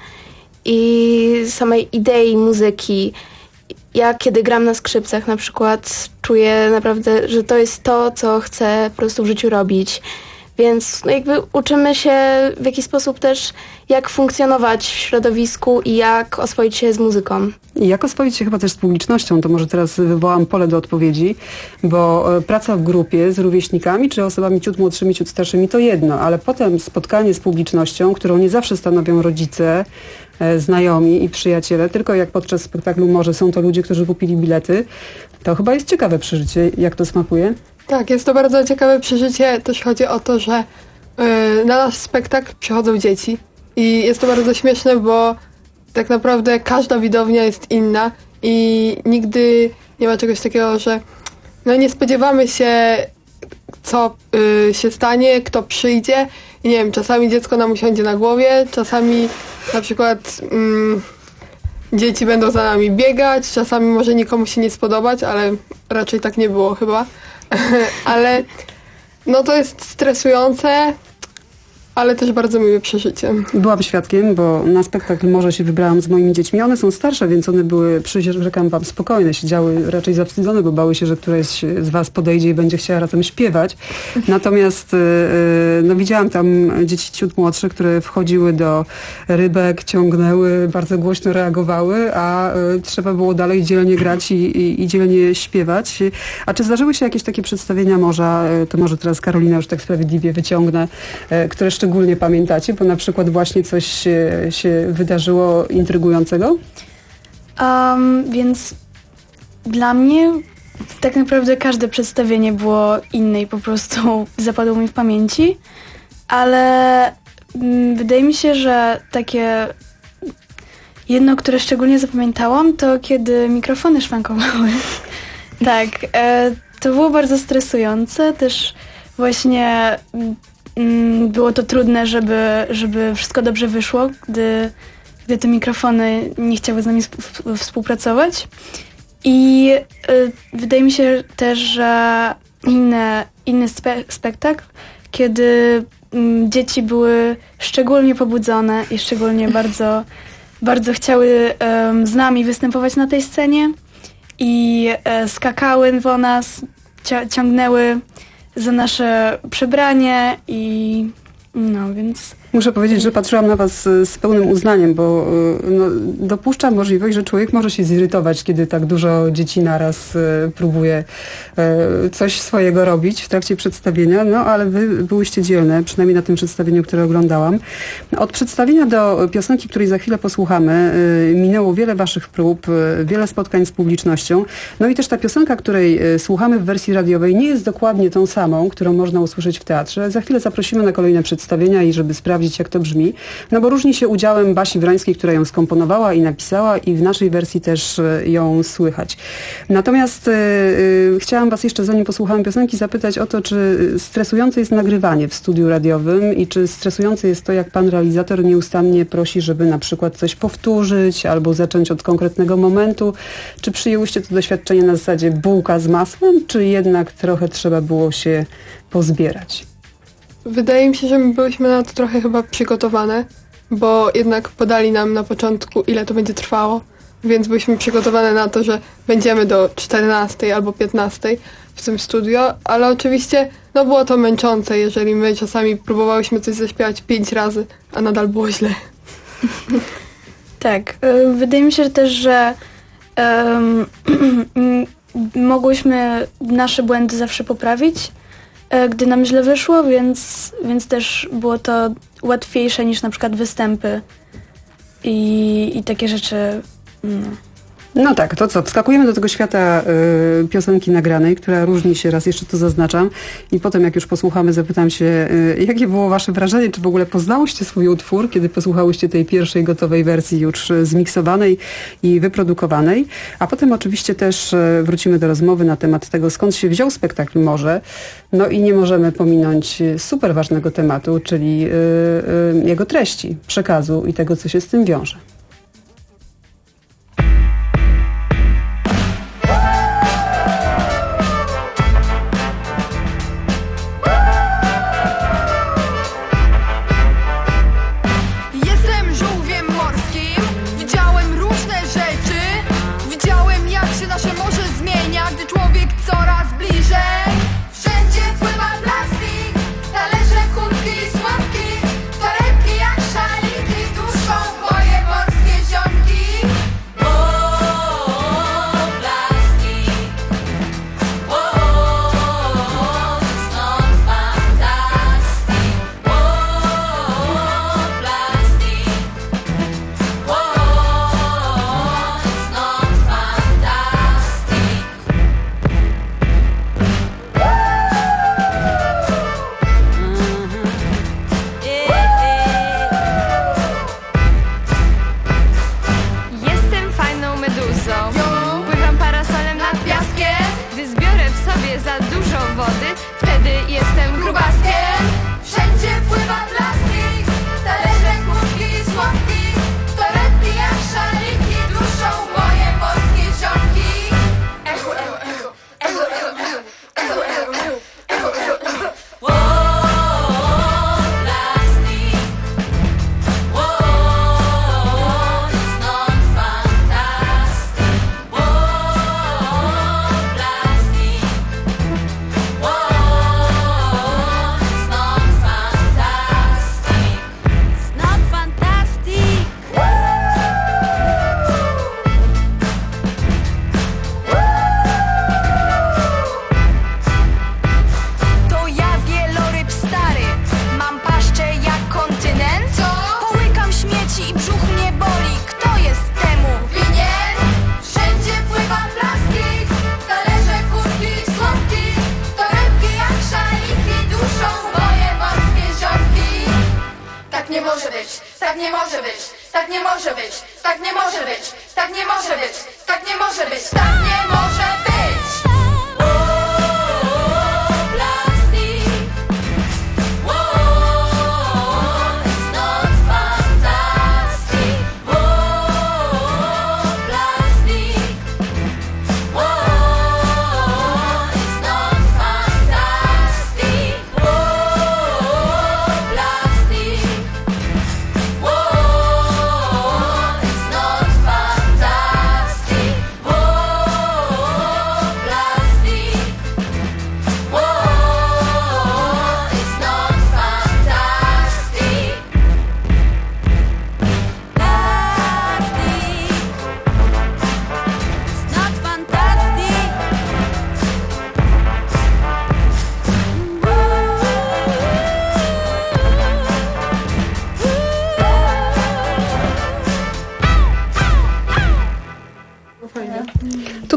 i samej idei muzyki. Ja kiedy gram na skrzypcach na przykład czuję naprawdę, że to jest to, co chcę po prostu w życiu robić. Więc no jakby uczymy się w jakiś sposób też, jak funkcjonować w środowisku i jak oswoić się z muzyką. I jak oswoić się chyba też z publicznością, to może teraz wywołam pole do odpowiedzi, bo praca w grupie z rówieśnikami czy osobami ciut młodszymi, ciut starszymi to jedno, ale potem spotkanie z publicznością, którą nie zawsze stanowią rodzice, znajomi i przyjaciele, tylko jak podczas spektaklu Morze są to ludzie, którzy kupili bilety, to chyba jest ciekawe przeżycie. Jak to smakuje? Tak, jest to bardzo ciekawe przeżycie. Też chodzi o to, że yy, na nasz spektakl przychodzą dzieci i jest to bardzo śmieszne, bo tak naprawdę każda widownia jest inna i nigdy nie ma czegoś takiego, że no nie spodziewamy się, co yy, się stanie, kto przyjdzie i nie wiem, czasami dziecko nam usiądzie na głowie, czasami na przykład mm, dzieci będą za nami biegać, czasami może nikomu się nie spodobać, ale raczej tak nie było chyba. Ale no to jest stresujące, ale też bardzo miłe przeżycie. Byłam świadkiem, bo na spektakl Morze się wybrałam z moimi dziećmi. One są starsze, więc one były, przyrzekam wam, spokojne. Siedziały raczej zawstydzone, bo bały się, że któraś z was podejdzie i będzie chciała razem śpiewać. Natomiast no, widziałam tam dzieci ciut młodsze, które wchodziły do rybek, ciągnęły, bardzo głośno reagowały, a trzeba było dalej dzielnie grać i, i, i dzielnie śpiewać. A czy zdarzyły się jakieś takie przedstawienia Morza, to może teraz Karolina już tak sprawiedliwie wyciągnę, które szczególnie Szczególnie pamiętacie, bo na przykład właśnie coś się, się wydarzyło intrygującego? Um, więc dla mnie tak naprawdę każde przedstawienie było inne i po prostu zapadło mi w pamięci, ale mm, wydaje mi się, że takie jedno, które szczególnie zapamiętałam, to kiedy mikrofony szwankowały. Tak, e, to było bardzo stresujące, też właśnie było to trudne, żeby, żeby wszystko dobrze wyszło, gdy, gdy te mikrofony nie chciały z nami współpracować. I y, wydaje mi się też, że inne, inny spe- spektakl, kiedy mm, dzieci były szczególnie pobudzone i szczególnie bardzo, bardzo chciały um, z nami występować na tej scenie i e, skakały po nas, cia- ciągnęły za nasze przebranie i no więc... Muszę powiedzieć, że patrzyłam na was z pełnym uznaniem, bo no, dopuszczam możliwość, że człowiek może się zirytować, kiedy tak dużo dzieci naraz e, próbuje e, coś swojego robić w trakcie przedstawienia, no ale wy byłyście dzielne, przynajmniej na tym przedstawieniu, które oglądałam. Od przedstawienia do piosenki, której za chwilę posłuchamy, e, minęło wiele waszych prób, e, wiele spotkań z publicznością, no i też ta piosenka, której e, słuchamy w wersji radiowej, nie jest dokładnie tą samą, którą można usłyszeć w teatrze. Za chwilę zaprosimy na kolejne przedstawienia i żeby sprawdzić, jak to brzmi. No bo różni się udziałem Basi Wrońskiej, która ją skomponowała i napisała i w naszej wersji też ją słychać. Natomiast yy, chciałam was jeszcze, zanim posłuchałam piosenki, zapytać o to, czy stresujące jest nagrywanie w studiu radiowym i czy stresujące jest to, jak pan realizator nieustannie prosi, żeby na przykład coś powtórzyć albo zacząć od konkretnego momentu. Czy przyjęłyście to doświadczenie na zasadzie bułka z masłem, czy jednak trochę trzeba było się pozbierać? Wydaje mi się, że my byliśmy na to trochę chyba przygotowane, bo jednak podali nam na początku, ile to będzie trwało, więc byliśmy przygotowane na to, że będziemy do czternastej albo piętnastej w tym studio, ale oczywiście no było to męczące, jeżeli my czasami próbowałyśmy coś zaśpiewać pięć razy, a nadal było źle. Tak, y, wydaje mi się też, że um, mogłyśmy nasze błędy zawsze poprawić, gdy nam źle wyszło, więc, więc też było to łatwiejsze niż na przykład występy i, i takie rzeczy. No. No tak, to co? Wskakujemy do tego świata y, piosenki nagranej, która różni się, raz jeszcze to zaznaczam, i potem jak już posłuchamy, zapytam się, y, jakie było wasze wrażenie, czy w ogóle poznałyście swój utwór, kiedy posłuchałyście tej pierwszej gotowej wersji już zmiksowanej i wyprodukowanej, a potem oczywiście też y, wrócimy do rozmowy na temat tego, skąd się wziął spektakl Morze, no i nie możemy pominąć super ważnego tematu, czyli y, y, jego treści, przekazu i tego, co się z tym wiąże. Whoa.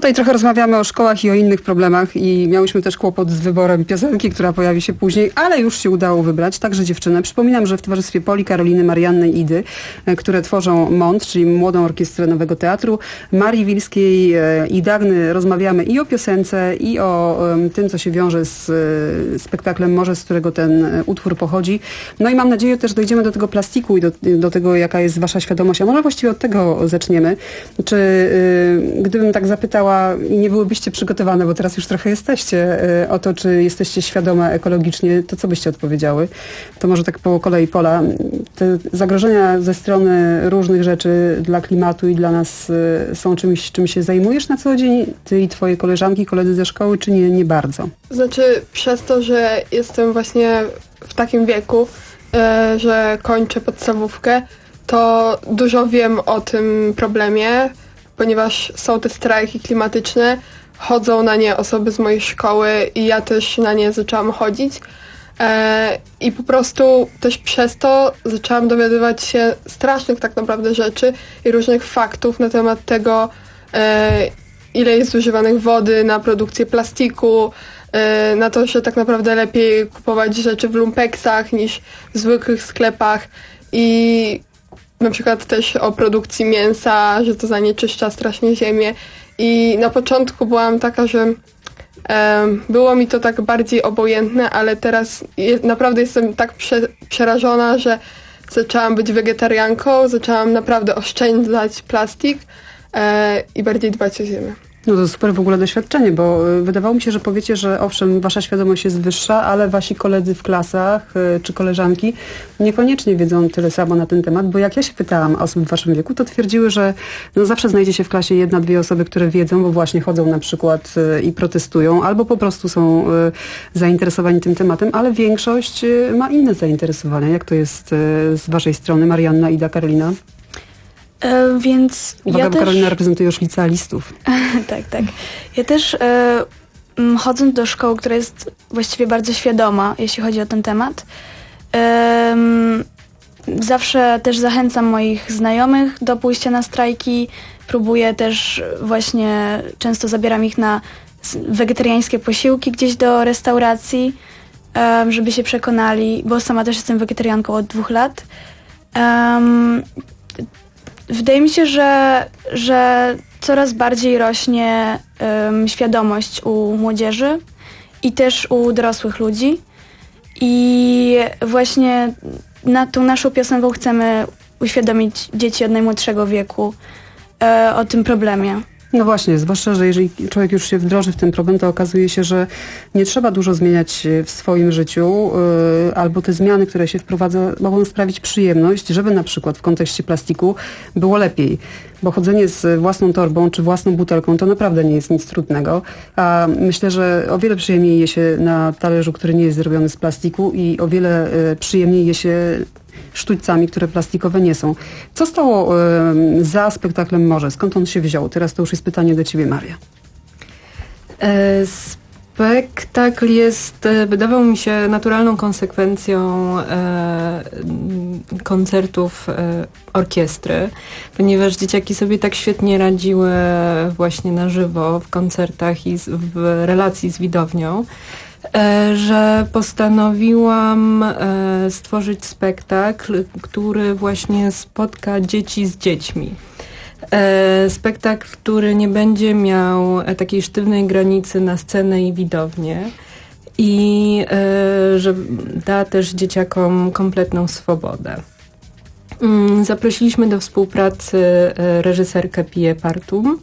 Tutaj trochę rozmawiamy o szkołach i o innych problemach i miałyśmy też kłopot z wyborem piosenki, która pojawi się później, ale już się udało wybrać, także dziewczynę. Przypominam, że w towarzystwie Poli, Karoliny, Marianny i Idy, które tworzą MONT, czyli Młodą Orkiestrę Nowego Teatru, Marii Wilskiej i Dagny rozmawiamy i o piosence, i o tym, co się wiąże z spektaklem Morze, z którego ten utwór pochodzi. No i mam nadzieję, też dojdziemy do tego plastiku i do, do tego, jaka jest wasza świadomość. A może właściwie od tego zaczniemy. Czy y, gdybym tak zapytała i nie byłybyście przygotowane, bo teraz już trochę jesteście, y, o to, czy jesteście świadome ekologicznie, to co byście odpowiedziały? To może tak po kolei Pola. Te zagrożenia ze strony różnych rzeczy dla klimatu i dla nas y, są czymś, czym się zajmujesz na co dzień? Ty i twoje koleżanki, koledzy ze szkoły, czy nie, nie bardzo? Znaczy, przez to, że jestem właśnie w takim wieku, y, że kończę podstawówkę, to dużo wiem o tym problemie, ponieważ są te strajki klimatyczne, chodzą na nie osoby z mojej szkoły i ja też na nie zaczęłam chodzić. E, I po prostu też przez to zaczęłam dowiadywać się strasznych tak naprawdę rzeczy i różnych faktów na temat tego, e, ile jest zużywanych wody na produkcję plastiku, e, na to, że tak naprawdę lepiej kupować rzeczy w lumpeksach niż w zwykłych sklepach i na przykład też o produkcji mięsa, że to zanieczyszcza strasznie ziemię. I na początku byłam taka, że e, było mi to tak bardziej obojętne, ale teraz je, naprawdę jestem tak prze, przerażona, że zaczęłam być wegetarianką, zaczęłam naprawdę oszczędzać plastik e, i bardziej dbać o ziemię. No to super w ogóle doświadczenie, bo wydawało mi się, że powiecie, że owszem, wasza świadomość jest wyższa, ale wasi koledzy w klasach czy koleżanki niekoniecznie wiedzą tyle samo na ten temat, bo jak ja się pytałam osób w waszym wieku, to twierdziły, że no zawsze znajdzie się w klasie jedna, dwie osoby, które wiedzą, bo właśnie chodzą na przykład i protestują, albo po prostu są zainteresowani tym tematem, ale większość ma inne zainteresowania. Jak to jest z waszej strony, Marianna, Ida, Karolina? E, więc Uwaga, ja bo też... Karolina reprezentuje już licealistów. tak, tak. Ja też e, chodząc do szkoły, która jest właściwie bardzo świadoma, jeśli chodzi o ten temat, e, zawsze też zachęcam moich znajomych do pójścia na strajki. Próbuję też właśnie, często zabieram ich na wegetariańskie posiłki gdzieś do restauracji, e, żeby się przekonali, bo sama też jestem wegetarianką od dwóch lat. E, Wydaje mi się, że, że coraz bardziej rośnie um, świadomość u młodzieży i też u dorosłych ludzi. I właśnie na tą naszą piosenką chcemy uświadomić dzieci od najmłodszego wieku e, o tym problemie. No właśnie, zwłaszcza, że jeżeli człowiek już się wdroży w ten problem, to okazuje się, że nie trzeba dużo zmieniać w swoim życiu, yy, albo te zmiany, które się wprowadza, mogą sprawić przyjemność, żeby na przykład w kontekście plastiku było lepiej. Bo chodzenie z własną torbą czy własną butelką to naprawdę nie jest nic trudnego, a myślę, że o wiele przyjemniej je się na talerzu, który nie jest zrobiony z plastiku i o wiele yy, przyjemniej je się sztućcami, które plastikowe nie są. Co stało y, za spektaklem Morze? Skąd on się wziął? Teraz to już jest pytanie do ciebie, Maria. E, spektakl jest, wydawał mi się, naturalną konsekwencją e, koncertów e, orkiestry, ponieważ dzieciaki sobie tak świetnie radziły właśnie na żywo w koncertach i z, w relacji z widownią, że postanowiłam stworzyć spektakl, który właśnie spotka dzieci z dziećmi. Spektakl, który nie będzie miał takiej sztywnej granicy na scenę i widownię i że da też dzieciakom kompletną swobodę. Zaprosiliśmy do współpracy reżyserkę Piję Partum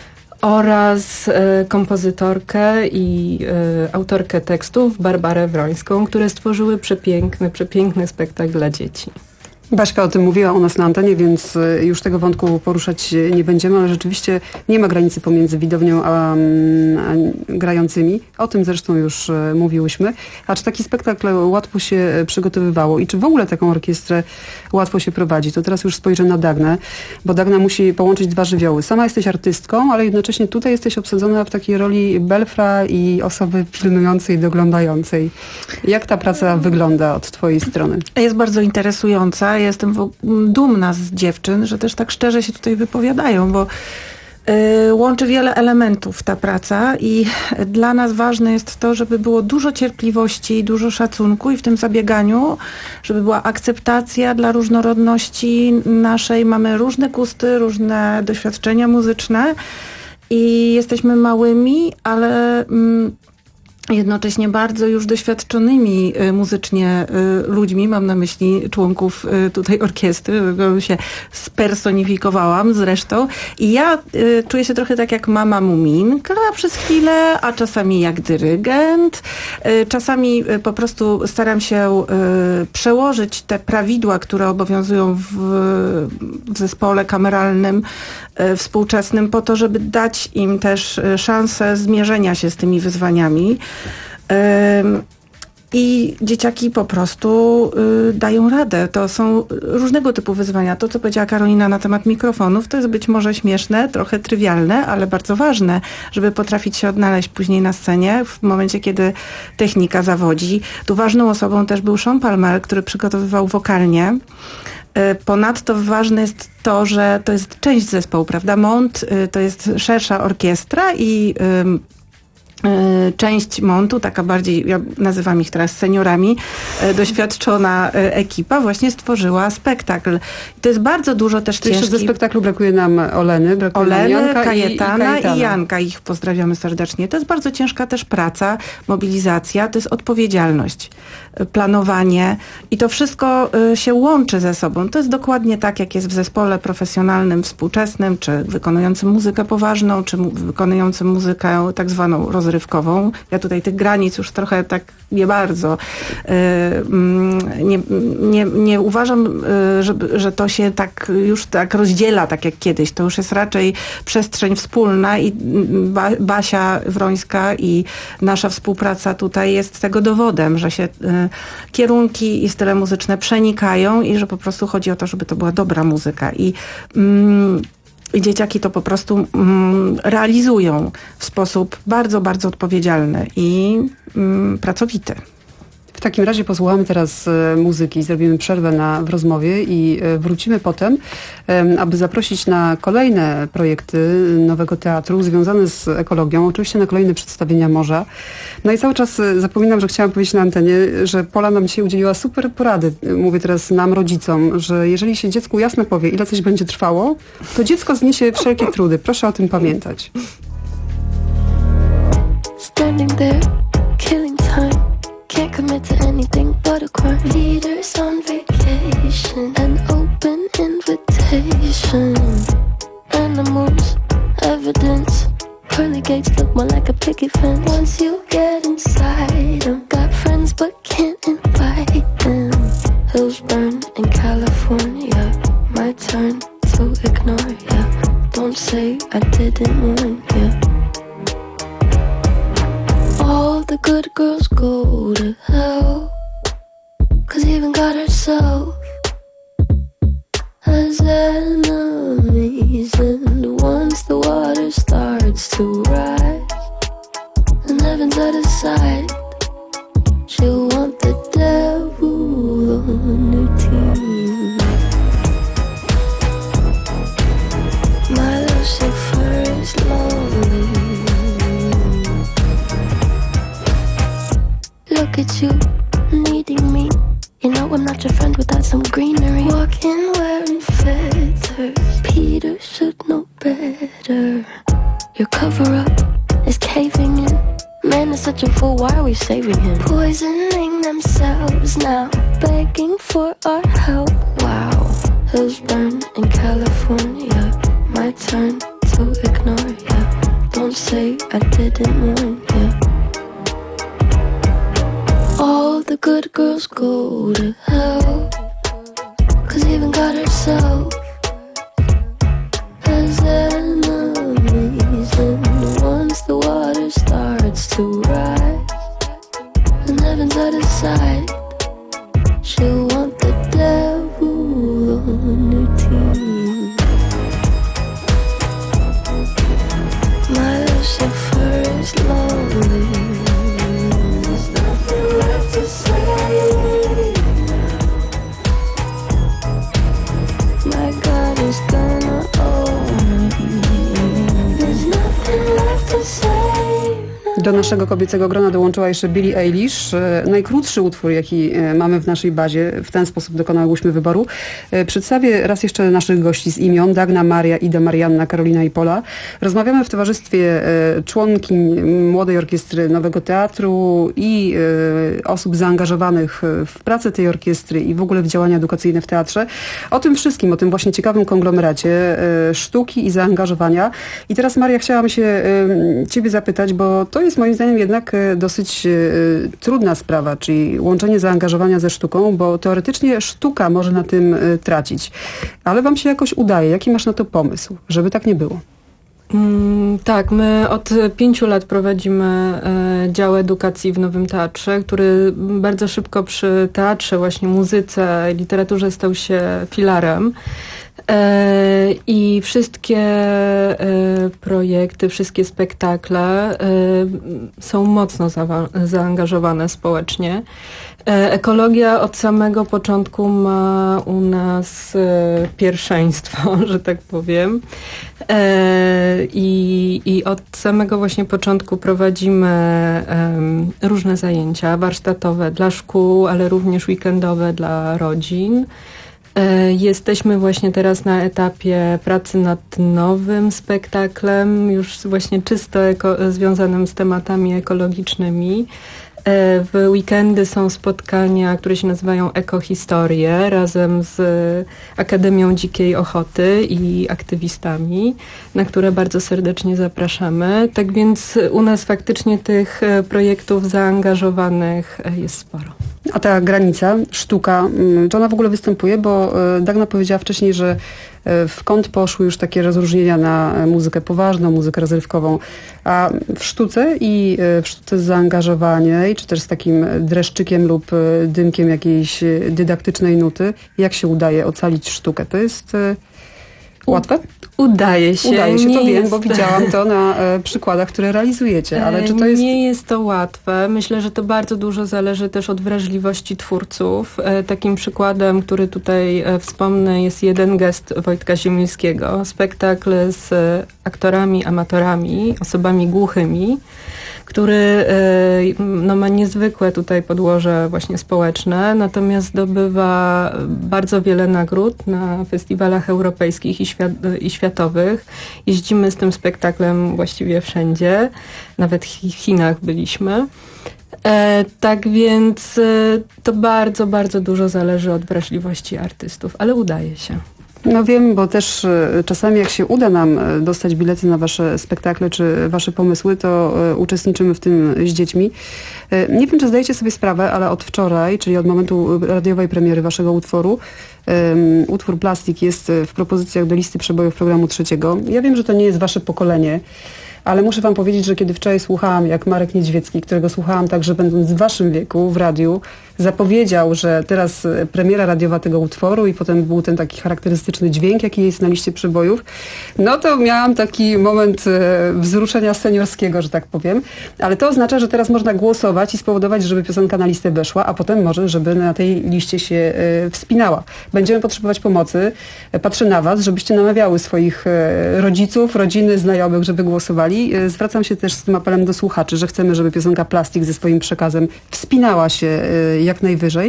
oraz e, kompozytorkę i e, autorkę tekstów Barbarę Wrońską, które stworzyły przepiękny, przepiękny spektakl dla dzieci. Baśka o tym mówiła u nas na antenie, więc już tego wątku poruszać nie będziemy, ale rzeczywiście nie ma granicy pomiędzy widownią a, a grającymi. O tym zresztą już mówiłyśmy. A czy taki spektakl łatwo się przygotowywało i czy w ogóle taką orkiestrę łatwo się prowadzi? To teraz już spojrzę na Dagnę, bo Dagna musi połączyć dwa żywioły. Sama jesteś artystką, ale jednocześnie tutaj jesteś obsadzona w takiej roli belfra i osoby pilnującej, doglądającej. Jak ta praca wygląda od twojej strony? Jest bardzo interesująca. Jestem dumna z dziewczyn, że też tak szczerze się tutaj wypowiadają, bo Łączy wiele elementów ta praca i dla nas ważne jest to, żeby było dużo cierpliwości, dużo szacunku i w tym zabieganiu, żeby była akceptacja dla różnorodności naszej. Mamy różne gusty, różne doświadczenia muzyczne i jesteśmy małymi, ale mm, jednocześnie bardzo już doświadczonymi y, muzycznie y, ludźmi, mam na myśli członków y, tutaj orkiestry, którą się spersonifikowałam zresztą. I ja y, czuję się trochę tak jak mama Muminka przez chwilę, a czasami jak dyrygent. Y, czasami y, po prostu staram się y, przełożyć te prawidła, które obowiązują w, w zespole kameralnym y, współczesnym po to, żeby dać im też y, szansę zmierzenia się z tymi wyzwaniami. I dzieciaki po prostu y, dają radę. To są różnego typu wyzwania. To, co powiedziała Karolina na temat mikrofonów, to jest być może śmieszne, trochę trywialne, ale bardzo ważne, żeby potrafić się odnaleźć później na scenie, w momencie, kiedy technika zawodzi. Tu ważną osobą też był Sean Palmer, który przygotowywał wokalnie. Ponadto ważne jest to, że to jest część zespołu, prawda? Mont y, to jest szersza orkiestra i y, część Montu, taka bardziej, ja nazywam ich teraz seniorami, doświadczona ekipa właśnie stworzyła spektakl. I to jest bardzo dużo też ciężkich... Jeszcze ze spektaklu brakuje nam Oleny, brakuje Oleny, nam Janka Kajetana i, i, Kajetana. i Janka. Ich pozdrawiamy serdecznie. To jest bardzo ciężka też praca, mobilizacja, to jest odpowiedzialność, planowanie i to wszystko się łączy ze sobą. To jest dokładnie tak, jak jest w zespole profesjonalnym, współczesnym, czy wykonującym muzykę poważną, czy mu- wykonującym muzykę tak zwaną rozrywkową. Ja tutaj tych granic już trochę tak nie bardzo yy, nie, nie, nie uważam, yy, że, że to się tak już tak rozdziela, tak jak kiedyś. To już jest raczej przestrzeń wspólna i ba- Basia Wrońska i nasza współpraca tutaj jest tego dowodem, że się yy, kierunki i style muzyczne przenikają i że po prostu chodzi o to, żeby to była dobra muzyka. I mm, I dzieciaki to po prostu mm, realizują w sposób bardzo, bardzo odpowiedzialny i mm, pracowity. W takim razie posłuchamy teraz e, muzyki, zrobimy przerwę na, w rozmowie i e, wrócimy potem, e, aby zaprosić na kolejne projekty Nowego Teatru związane z ekologią, oczywiście na kolejne przedstawienia morza. No i cały czas e, zapominam, że chciałam powiedzieć na antenie, że Pola nam dzisiaj udzieliła super porady. Mówię teraz nam, rodzicom, że jeżeli się dziecku jasno powie, ile coś będzie trwało, to dziecko zniesie wszelkie trudy. Proszę o tym pamiętać. Standing there, killing time. Can't commit to anything but a crime. Leaders on vacation, an open invitation. Animals, evidence. Pearly gates look more like a picket fence. Once you get inside them, got friends but can't invite them. Hills burn in California. My turn to ignore ya. Don't say I didn't warn ya. All the good girls go to hell, 'cause even God herself has enemies. And once the water starts to rise and heaven's out of sight, she'll want the devil on her team. My Lucifer is lonely. Look at you, needing me. You know I'm not your friend without some greenery. Walking wearing feathers. Peter should know better. Your cover-up is caving in. Man is such a fool, why are we saving him? Poisoning themselves now, begging for our help. Wow, hills burn in California. My turn to ignore ya. Don't say I didn't warn ya. All the good girls go to hell, 'cause even God herself has enemies. And once the water starts to rise and heaven's out of sight, she'll want the devil on her team. My Lucifer is lonely. To say my Do naszego kobiecego grona dołączyła jeszcze Billie Eilish. Najkrótszy utwór, jaki mamy w naszej bazie. W ten sposób dokonałyśmy wyboru. Przedstawię raz jeszcze naszych gości z imion. Dagna, Maria, Ida, Marianna, Karolina i Pola. Rozmawiamy w towarzystwie członkiń Młodej Orkiestry Nowego Teatru i osób zaangażowanych w pracę tej orkiestry i w ogóle w działania edukacyjne w teatrze. O tym wszystkim, o tym właśnie ciekawym konglomeracie sztuki i zaangażowania. I teraz, Maria, chciałam się ciebie zapytać, bo to jest moim zdaniem jednak dosyć trudna sprawa, czyli łączenie zaangażowania ze sztuką, bo teoretycznie sztuka może na tym tracić. Ale wam się jakoś udaje. Jaki masz na to pomysł, żeby tak nie było? Mm, tak, my od pięciu lat prowadzimy e, dział edukacji w Nowym Teatrze, który bardzo szybko przy teatrze, właśnie muzyce, literaturze stał się filarem. E, I wszystkie e, projekty, wszystkie spektakle e, są mocno za, zaangażowane społecznie. E, ekologia od samego początku ma u nas e, pierwszeństwo, że tak powiem. E, i, I od samego właśnie początku prowadzimy e, różne zajęcia warsztatowe dla szkół, ale również weekendowe dla rodzin. Jesteśmy właśnie teraz na etapie pracy nad nowym spektaklem, już właśnie czysto eko- związanym z tematami ekologicznymi. W weekendy są spotkania, które się nazywają Ekohistorie, razem z Akademią Dzikiej Ochoty i aktywistami, na które bardzo serdecznie zapraszamy. Tak więc u nas faktycznie tych projektów zaangażowanych jest sporo. A ta granica, sztuka, czy ona w ogóle występuje? Bo Dagna powiedziała wcześniej, że w kąt poszły już takie rozróżnienia na muzykę poważną, muzykę rozrywkową. A w sztuce i w sztuce zaangażowanej, czy też z takim dreszczykiem lub dymkiem jakiejś dydaktycznej nuty, jak się udaje ocalić sztukę? To jest łatwe? Udaje się. Udaje się, nie to wiem, jest... bo widziałam to na e, przykładach, które realizujecie, ale czy to jest... Nie jest to łatwe. Myślę, że to bardzo dużo zależy też od wrażliwości twórców. E, takim przykładem, który tutaj e, wspomnę, jest Jeden gest Wojtka Ziemińskiego. Spektakl z e, aktorami, amatorami, osobami głuchymi, który no, ma niezwykłe tutaj podłoże właśnie społeczne, natomiast zdobywa bardzo wiele nagród na festiwalach europejskich i, świat, i światowych. Jeździmy z tym spektaklem właściwie wszędzie, nawet w Chinach byliśmy. E, tak więc e, to bardzo, bardzo dużo zależy od wrażliwości artystów, ale udaje się. No wiem, bo też czasami jak się uda nam dostać bilety na wasze spektakle czy wasze pomysły, to uczestniczymy w tym z dziećmi. Nie wiem, czy zdajecie sobie sprawę, ale od wczoraj, czyli od momentu radiowej premiery waszego utworu, um, utwór Plastik jest w propozycjach do listy przebojów programu trzeciego. Ja wiem, że to nie jest wasze pokolenie, ale muszę wam powiedzieć, że kiedy wczoraj słuchałam, jak Marek Niedźwiecki, którego słuchałam także będąc w waszym wieku w radiu, zapowiedział, że teraz premiera radiowa tego utworu i potem był ten taki charakterystyczny dźwięk, jaki jest na liście przebojów, no to miałam taki moment wzruszenia seniorskiego, że tak powiem. Ale to oznacza, że teraz można głosować i spowodować, żeby piosenka na listę weszła, a potem może, żeby na tej liście się wspinała. Będziemy potrzebować pomocy. Patrzę na was, żebyście namawiały swoich rodziców, rodziny, znajomych, żeby głosowali. Zwracam się też z tym apelem do słuchaczy, że chcemy, żeby piosenka Plastik ze swoim przekazem wspinała się jak najwyżej.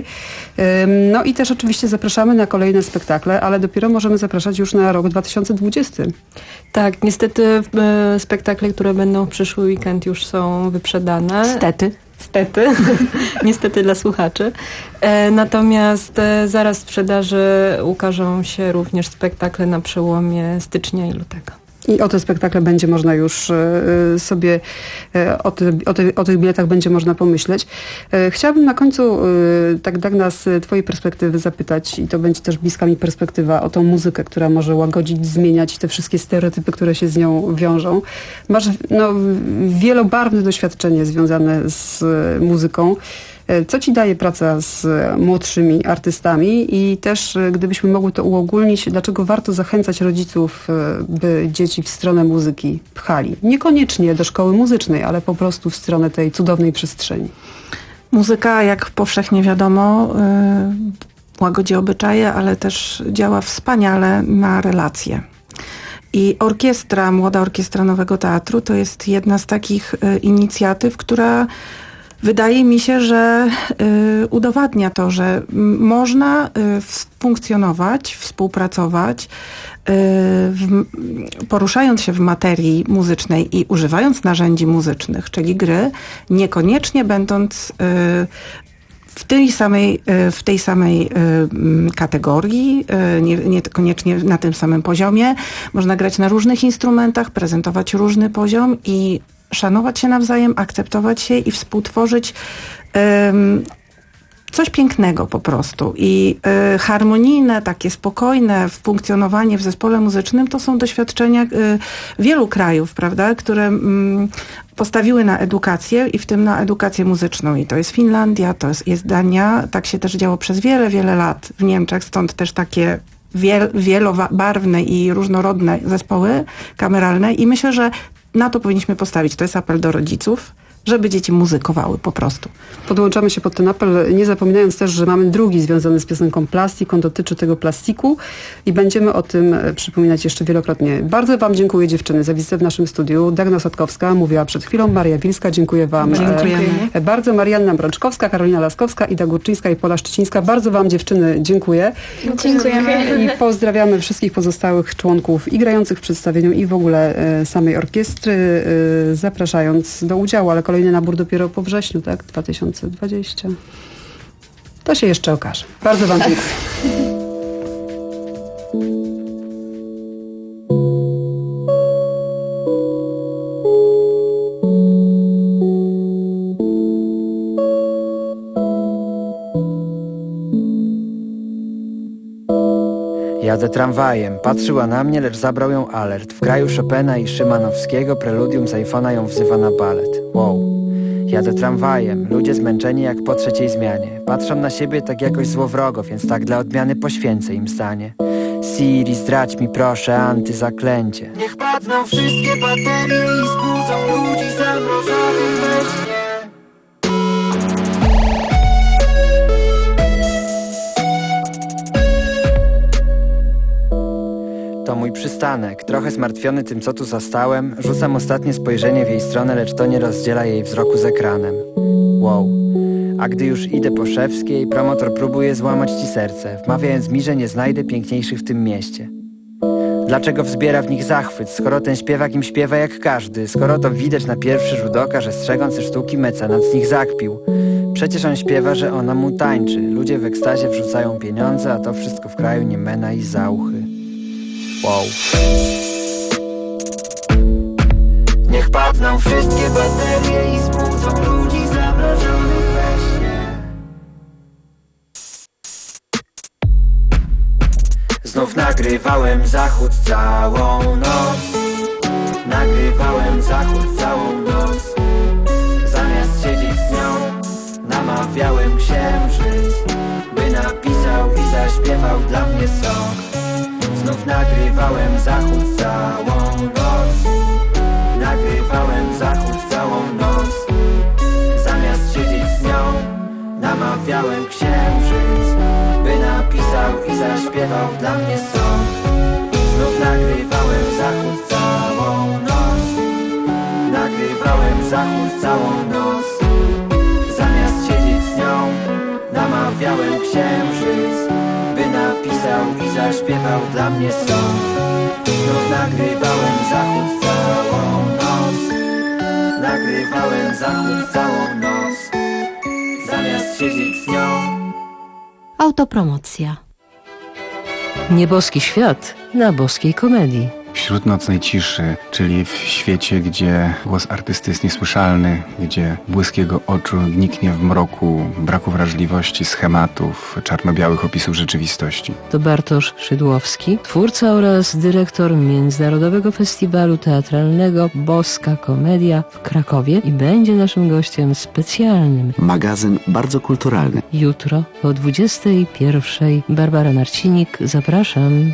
No i też oczywiście zapraszamy na kolejne spektakle, ale dopiero możemy zapraszać już na rok dwa tysiące dwudziesty. Tak, niestety spektakle, które będą w przyszły weekend już są wyprzedane. Stety. Stety. Niestety dla słuchaczy. E, natomiast e, zaraz w sprzedaży ukażą się również spektakle na przełomie stycznia i lutego. I o te spektakle będzie można już y, sobie, y, o, ty, o, ty, o tych biletach będzie można pomyśleć. Y, chciałabym na końcu y, tak Dagna z twojej perspektywy zapytać, i to będzie też bliska mi perspektywa, o tą muzykę, która może łagodzić, zmieniać te wszystkie stereotypy, które się z nią wiążą. Masz no, wielobarwne doświadczenie związane z y, muzyką. Co ci daje praca z młodszymi artystami i też gdybyśmy mogły to uogólnić, dlaczego warto zachęcać rodziców, by dzieci w stronę muzyki pchali? Niekoniecznie do szkoły muzycznej, ale po prostu w stronę tej cudownej przestrzeni. Muzyka, jak powszechnie wiadomo, yy, łagodzi obyczaje, ale też działa wspaniale na relacje. I orkiestra, Młoda Orkiestra Nowego Teatru to jest jedna z takich y, inicjatyw, która wydaje mi się, że y, udowadnia to, że m, można y, funkcjonować, współpracować, y, w, poruszając się w materii muzycznej i używając narzędzi muzycznych, czyli gry, niekoniecznie będąc y, w tej samej, w tej samej kategorii, nie, niekoniecznie na tym samym poziomie. Można grać na różnych instrumentach, prezentować różny poziom i szanować się nawzajem, akceptować się i współtworzyć um, coś pięknego po prostu. I y, harmonijne, takie spokojne funkcjonowanie w zespole muzycznym to są doświadczenia y, wielu krajów, prawda, które y, postawiły na edukację i w tym na edukację muzyczną. I to jest Finlandia, to jest, jest Dania. Tak się też działo przez wiele, wiele lat w Niemczech, stąd też takie wiel, wielobarwne i różnorodne zespoły kameralne i myślę, że na to powinniśmy postawić. To jest apel do rodziców, żeby dzieci muzykowały po prostu. Podłączamy się pod ten apel, nie zapominając też, że mamy drugi związany z piosenką Plastik. On dotyczy tego plastiku i będziemy o tym przypominać jeszcze wielokrotnie. Bardzo wam dziękuję, dziewczyny, za wizytę w naszym studiu. Dagna Sotkowska mówiła przed chwilą, Maria Wilska, dziękuję wam. Dziękujemy. E, bardzo Marianna Brączkowska, Karolina Laskowska, Ida Górczyńska i Pola Szczecińska. Bardzo wam, dziewczyny, dziękuję. Dziękujemy. I pozdrawiamy wszystkich pozostałych członków i grających w przedstawieniu i w ogóle e, samej orkiestry, e, zapraszając do udziału, ale kolejny nabór dopiero po wrześniu, tak? dwa tysiące dwudziestym. To się jeszcze okaże. Bardzo wam dziękuję. Jadę tramwajem, patrzyła na mnie, lecz zabrał ją alert. W kraju Chopina i Szymanowskiego preludium z iPhone'a ją wzywa na balet. Wow. Jadę tramwajem, ludzie zmęczeni jak po trzeciej zmianie. Patrzą na siebie tak jakoś złowrogo, więc tak dla odmiany poświęcę im zdanie. Siri, zdradź mi proszę antyzaklęcie. Niech padną wszystkie baterie i zbudzą ludzi zamrożonych we śnie. To mój przystanek, trochę zmartwiony tym co tu zastałem. Rzucam ostatnie spojrzenie w jej stronę, lecz to nie rozdziela jej wzroku z ekranem. Wow. A gdy już idę po Szewskiej, promotor próbuje złamać ci serce, wmawiając mi, że nie znajdę piękniejszych w tym mieście. Dlaczego wzbiera w nich zachwyt, skoro ten śpiewak im śpiewa jak każdy? Skoro to widać na pierwszy rzut oka, że strzegący sztuki mecenat z nich zakpił. Przecież on śpiewa, że ona mu tańczy. Ludzie w ekstazie wrzucają pieniądze, a to wszystko w kraju Niemena i Zauchy. Wow. Niech padną wszystkie baterie i zbudzą ludzi zamrożonych we śnie. Znów nagrywałem zachód całą noc. Nagrywałem zachód całą noc. Zamiast siedzieć z nią, namawiałem księżyc, by napisał i zaśpiewał dla mnie song. Znów nagrywałem zachód całą noc. Nagrywałem zachód całą noc. Zamiast siedzieć z nią, namawiałem księżyc, by napisał i zaśpiewał dla mnie song. Znów nagrywałem zachód całą noc. Nagrywałem zachód całą noc. Zamiast siedzieć z nią, namawiałem księżyc, by napisał i zaśpiewał dla mnie song. Znów nagrywałem zachód całą noc. Nagrywałem zachód całą noc. Zamiast siedzieć z nią. Autopromocja. Nieboski świat na boskiej komedii. Wśród nocnej ciszy, czyli w świecie, gdzie głos artysty jest niesłyszalny, gdzie błysk jego oczu niknie w mroku braku wrażliwości, schematów, czarno-białych opisów rzeczywistości. To Bartosz Szydłowski, twórca oraz dyrektor Międzynarodowego Festiwalu Teatralnego Boska Komedia w Krakowie i będzie naszym gościem specjalnym. Magazyn bardzo kulturalny. Jutro o dwudziestej pierwszej. Barbara Marcinik, zapraszam.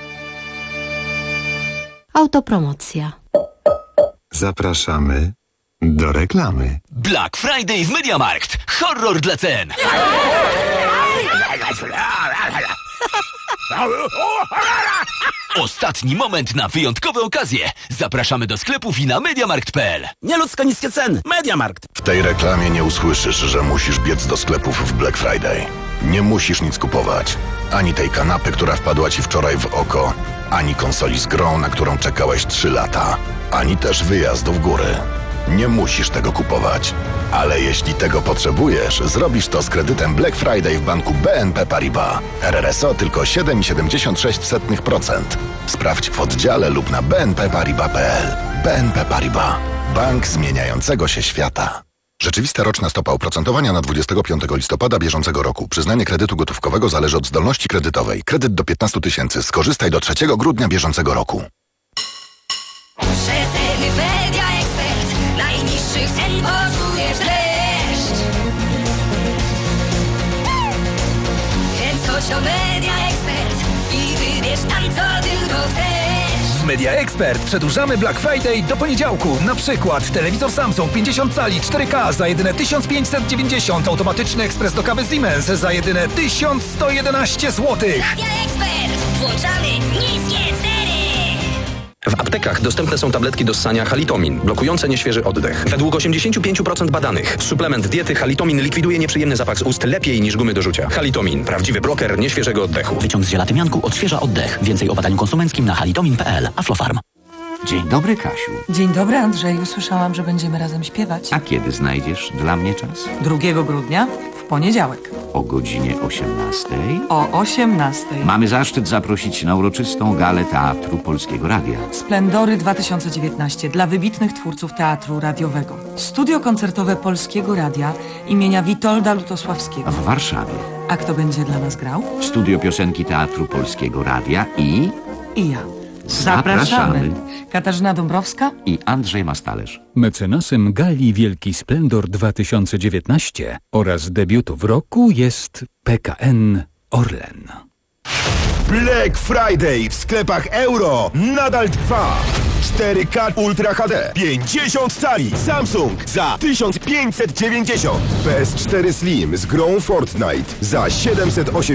Autopromocja. Zapraszamy do reklamy. Black Friday w MediaMarkt. Horror dla cen. Ostatni moment na wyjątkowe okazje. Zapraszamy do sklepów i na mediamarkt kropka p l. Nieludzko niskie ceny. Mediamarkt. W tej reklamie nie usłyszysz, że musisz biec do sklepów w Black Friday. Nie musisz nic kupować. Ani tej kanapy, która wpadła ci wczoraj w oko, ani konsoli z grą, na którą czekałeś trzy lata, ani też wyjazdu w góry. Nie musisz tego kupować. Ale jeśli tego potrzebujesz, zrobisz to z kredytem Black Friday w banku B N P Paribas. R R S O tylko siedem przecinek siedemdziesiąt sześć procent. Sprawdź w oddziale lub na b n p paribas kropka p l. B N P Paribas. Bank zmieniającego się świata. Rzeczywista roczna stopa oprocentowania na dwudziestego piątego listopada bieżącego roku. Przyznanie kredytu gotówkowego zależy od zdolności kredytowej. Kredyt do piętnastu tysięcy. Skorzystaj do trzeciego grudnia bieżącego roku. Przeceny Media Expert. Najniższych cen poczujesz leszcz. Kręć coś o Media Expert i wybierz tam, co tylko chcesz. W Media Expert przedłużamy Black Friday do poniedziałku. Na przykład telewizor Samsung pięćdziesiąt cali cztery K za jedyne tysiąc pięćset dziewięćdziesiąt, automatyczny ekspres do kawy Siemens za jedyne tysiąc sto jedenaście złotych. Media Expert. Włączamy niskie ceny. W aptekach dostępne są tabletki do ssania Halitomin, blokujące nieświeży oddech. Według osiemdziesiąt pięć procent badanych suplement diety Halitomin likwiduje nieprzyjemny zapach z ust lepiej niż gumy do rzucia. Halitomin, prawdziwy bloker nieświeżego oddechu. Wyciąg z ziela tymianku odświeża oddech. Więcej o badaniu konsumenckim na halitomin kropka p l. Aflofarm. Dzień dobry, Kasiu. Dzień dobry, Andrzeju. Słyszałam, że będziemy razem śpiewać. A kiedy znajdziesz dla mnie czas? drugiego grudnia w poniedziałek. O godzinie osiemnastej? O osiemnastej. Mamy zaszczyt zaprosić na uroczystą galę Teatru Polskiego Radia. Splendory dwa tysiące dziewiętnaście dla wybitnych twórców teatru radiowego. Studio koncertowe Polskiego Radia imienia Witolda Lutosławskiego. W Warszawie. A kto będzie dla nas grał? Studio Piosenki Teatru Polskiego Radia i... I ja. Zapraszamy. Katarzyna Dąbrowska i Andrzej Mastalerz. Mecenasem gali Wielki Splendor dwa tysiące dziewiętnaście oraz debiutów roku jest P K N Orlen. Black Friday w sklepach Euro nadal trwa. cztery K Ultra H D pięćdziesiąt cali Samsung za tysiąc pięćset dziewięćdziesiąt. P S cztery Slim z grą Fortnite za siedemset osiemdziesiąt.